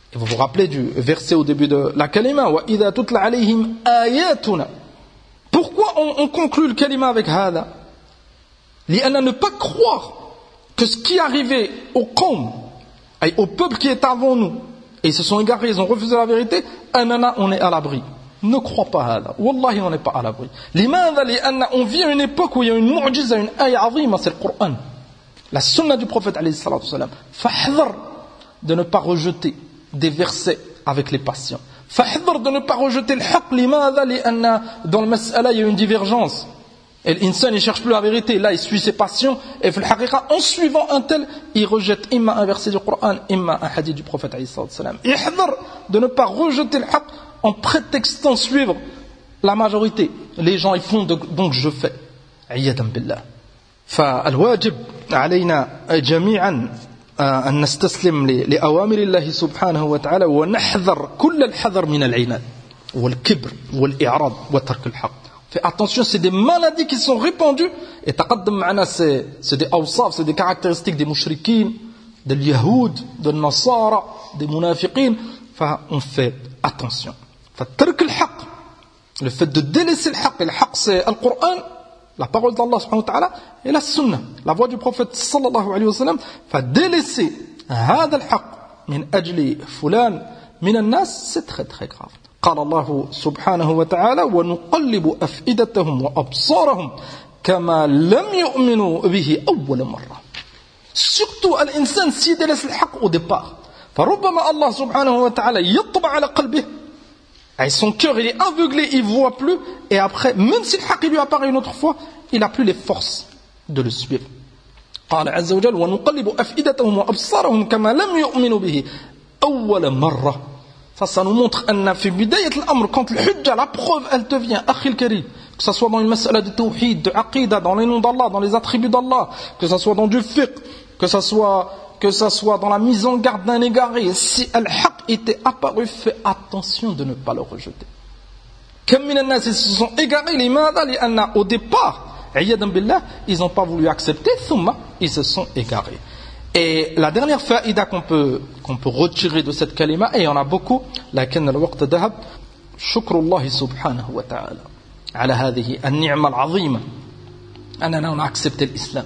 Et vous vous rappelez du verset au début de la kalima, wa idha tutla alayhim ayatuna. Pourquoi on conclut le kalima avec hada? Li'anna ne pas croire que ce qui est arrivé au qawm, au peuple qui est avant nous, et ils se sont égarés, ils ont refusé la vérité, anana, on est à l'abri. Ne crois pas hada. Wallahi, on n'est pas à l'abri. Limadha li'anna, on vit à une époque où il y a une mu'jiza, une ayah azima, c'est le Coran. La sunna du prophète alayhi salatu wasalam. Fahdhar de ne pas rejeter des versets avec les patients. Fahdhar de ne pas rejeter le haqq. Limadha li'anna, dans le mas'ala, il y a une divergence. Et l'insan, il cherche plus la vérité. Là, il suit ses passions. Et en suivant un tel, il rejette imma un verset du Coran, imma un hadith du prophète alayhi salatu wasalam. Ihdhar de ne pas rejeter le haqq en prétextant suivre la majorité. Les gens ils font, donc je fais. Iyyadan billah. فالواجب علينا جميعا أن نستسلم لأوامر الله سبحانه وتعالى ونحذر كل الحذر من العناد والكبر والإعراض وترك الحق. Fais attention, c'est des maladies qui sont répandues. Et تقدم معنا c'est des awsaf, c'est des caractéristiques des mouchriquines, des yahoud, des nasara, des munafiqines. On fait attention. فترك الحق, le fait de délaisser le haqq, et le haqq c'est le Coran, la parole d'Allah subhanahu wa ta'ala, et la sunna, la voix du prophète sallallahu alayhi wa sallam. délaisser هذا الحق من أجل فلان من الناس, c'est très très grave. قال الله سبحانه وتعالى ونقلب أفئدتهم وأبصارهم كما لم يؤمنوا به أول مرة. Surtout الإنسان s'il délaisse le haqq au départ, فربما الله سبحانه وتعالى يطبع على قلبه. Et son cœur, il est aveuglé, il ne voit plus. Et après, même si le haqq lui apparaît une autre fois, il n'a plus les forces de le suivre. قال عز وجل ونقلب أفئدتهم وأبصارهم كما لم يؤمنوا به أول مرة. Ça nous montre أن في بداية الأمر, quand le hujja, la preuve, elle te vient, أخي الكريم, que ça soit dans une mas'ala de tawhid, de aqida, dans les noms d'Allah, dans les attributs d'Allah, que ça soit dans du fiqh, que ça soit dans la mise en garde d'un égaré, si al-haq était apparu, fais attention de ne pas le rejeter. Comme minannas, ils se sont égarés, au départ, ils n'ont pas voulu accepter, ils se sont égarés. Et la dernière faïda qu'on peut retirer de cette kalima, et il y en a beaucoup, lakin al-waqt dhahab, shukrullahi subhanahu wa ta'ala, ala hadhihi an-ni'ma al-'azima, anana on a accepté l'islam.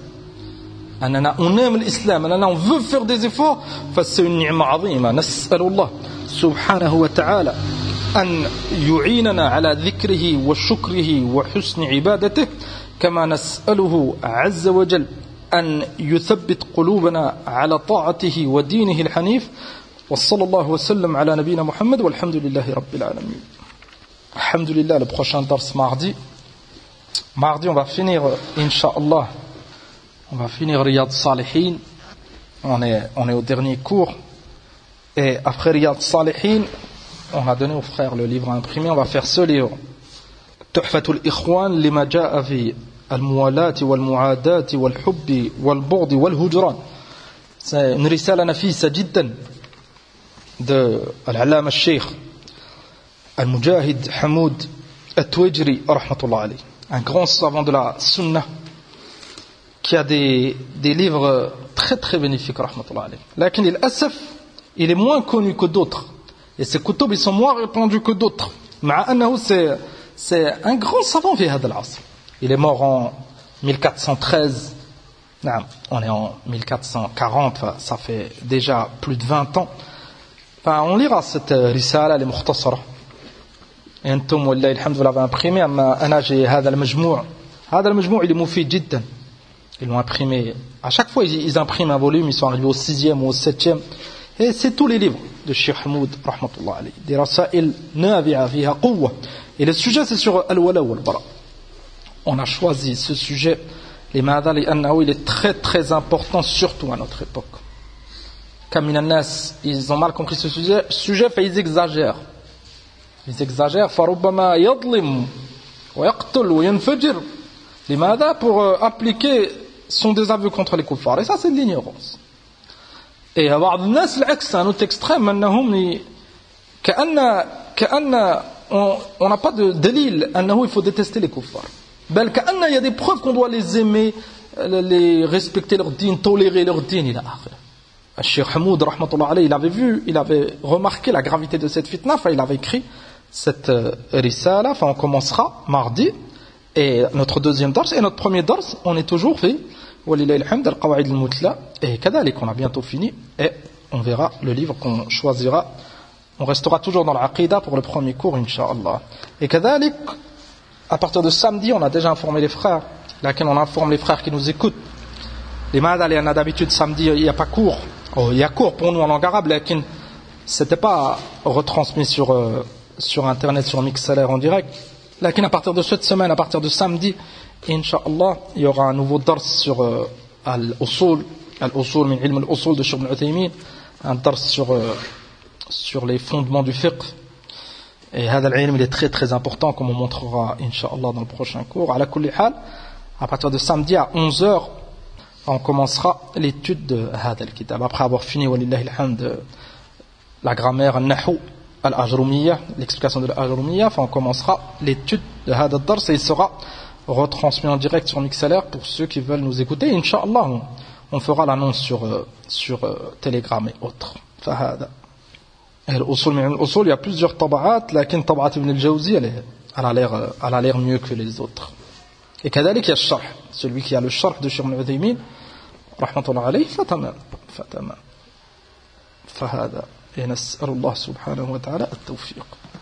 On aime l'islam, on veut faire des efforts, c'est une ni'ma 'azima. Nas'alullah subhanahu wa ta'ala an yu'inana ala dhikrihi wa shukrihi wa husni ibadatihi, kama nas'aluhu 'azza wa jalla an yuthabbit qulubana ala ta'atihi wa dinihi al-hanif. Wa sallallahu wa sallam ala nabiyyina Muhammad walhamdulillahi rabbil alamin. Alhamdulillah, le prochain dars mardi. Mardi, on va finir, incha'Allah. On va finir Riyad Salihin. On est au dernier cours. Et après Riyad Salihin, on a donné aux frères le livre à imprimer. On va faire ce livre. Tuhfatul Ikhwan lima ja'a fi al-muwalati wal-mu'adati wal-hubbi wal-bughdi wal-hujran. C'est une risala nafisa jiddan de al-allama al-sheikh al-mujahid Hamoud al-Tuwajri rahmatullah alayh. Un grand savant de la sunnah, qui a des livres très très bénéfiques, rahmatullah alayh. Lakin al-asaf, il est moins connu que d'autres. Et ces kutub, ils sont moins répandus que d'autres. C'est un grand savant fi hada al-asr. Il est mort en 1413. On est en 1440, ça fait déjà plus de 20 ans. On lira cette risala, les mukhtasara. Et antum, wallahi alhamd, vous l'avez imprimé. Ana j'ai hada al-majmou'. Hada al-majmou' il est mufid jiddan. Ils l'ont imprimé. À chaque fois, ils impriment un volume. Ils sont arrivés au 6e ou au 7e. Et c'est tous les livres de Cheikh Hamoud, rahmatullah alayh. Des rasail nabi'a fiha quwwa. Et le sujet, c'est sur al-wala wal-bara. On a choisi ce sujet, limadha li'annahu, il est très très important, surtout à notre époque. Comme minanas, ils ont mal compris ce sujet, fait ils exagèrent. Ils exagèrent. Farubbama yadlim wa yaqtul wa yanfajir. Limadha, pour appliquer son désaveu contre les kuffars. Et ça, c'est de l'ignorance. Et بعض الناس العكس, un autre extrême, أنهم كأن on n'a pas de dalil أنه il faut détester les kuffars. بل كأن il y a des preuves qu'on doit les aimer, les respecter leur dîn, tolérer leur dîn إلى آخره. Cheikh Hamoud, rahmatullah alayhi, il avait remarqué la gravité de cette fitna, il avait écrit cette risala, on commencera mardi, et notre deuxième dars, et notre premier dars, on est toujours fait, walillahi alhamd, al-qawaid al-mutla, et kadalik, on a bientôt fini, et on verra le livre qu'on choisira. On restera toujours dans l'aqida pour le premier cours, incha'Allah. Et kadalik, à partir de samedi, on a déjà informé les frères, laquelle on informe les frères qui nous écoutent. Les madal, il y en a d'habitude samedi, il n'y a pas cours. Oh, il y a cours pour nous en langue arabe, mais c'était pas retransmis sur internet, sur Mixlr en direct. Lakin à partir de cette semaine, à partir de samedi, incha'Allah, il y aura un nouveau dars sur al-usul min ilm al-usul de Cheikh Ibn Uthaymin, un dars sur les fondements du fiqh. Et hada al-ilm, il est très très important, comme on montrera incha'Allah dans le prochain cours. À la kulli hal, à partir de samedi à 11h, on commencera l'étude de hada al-kitab. Après avoir fini, walillahi alhamd, la grammaire al-nahu al-ajrumiyya, l'explication de l'ajrumiyya, on commencera l'étude de hada al-dars et il sera retransmis en direct sur Mixlr pour ceux qui veulent nous écouter. Inch'Allah, on fera l'annonce sur Telegram et autres. Fahada. L'usul, il y a plusieurs taba'at, lakin taba'at ibn al-Jawzi, elle a l'air mieux que les autres. Et kadalik, il y a le sharh, celui qui a le sharh de Cheikh Ibn Uthaymin, rahmatullah alayhi, fatama. Fahada. Et nas'alullah subhanahu wa ta'ala at-tawfiq.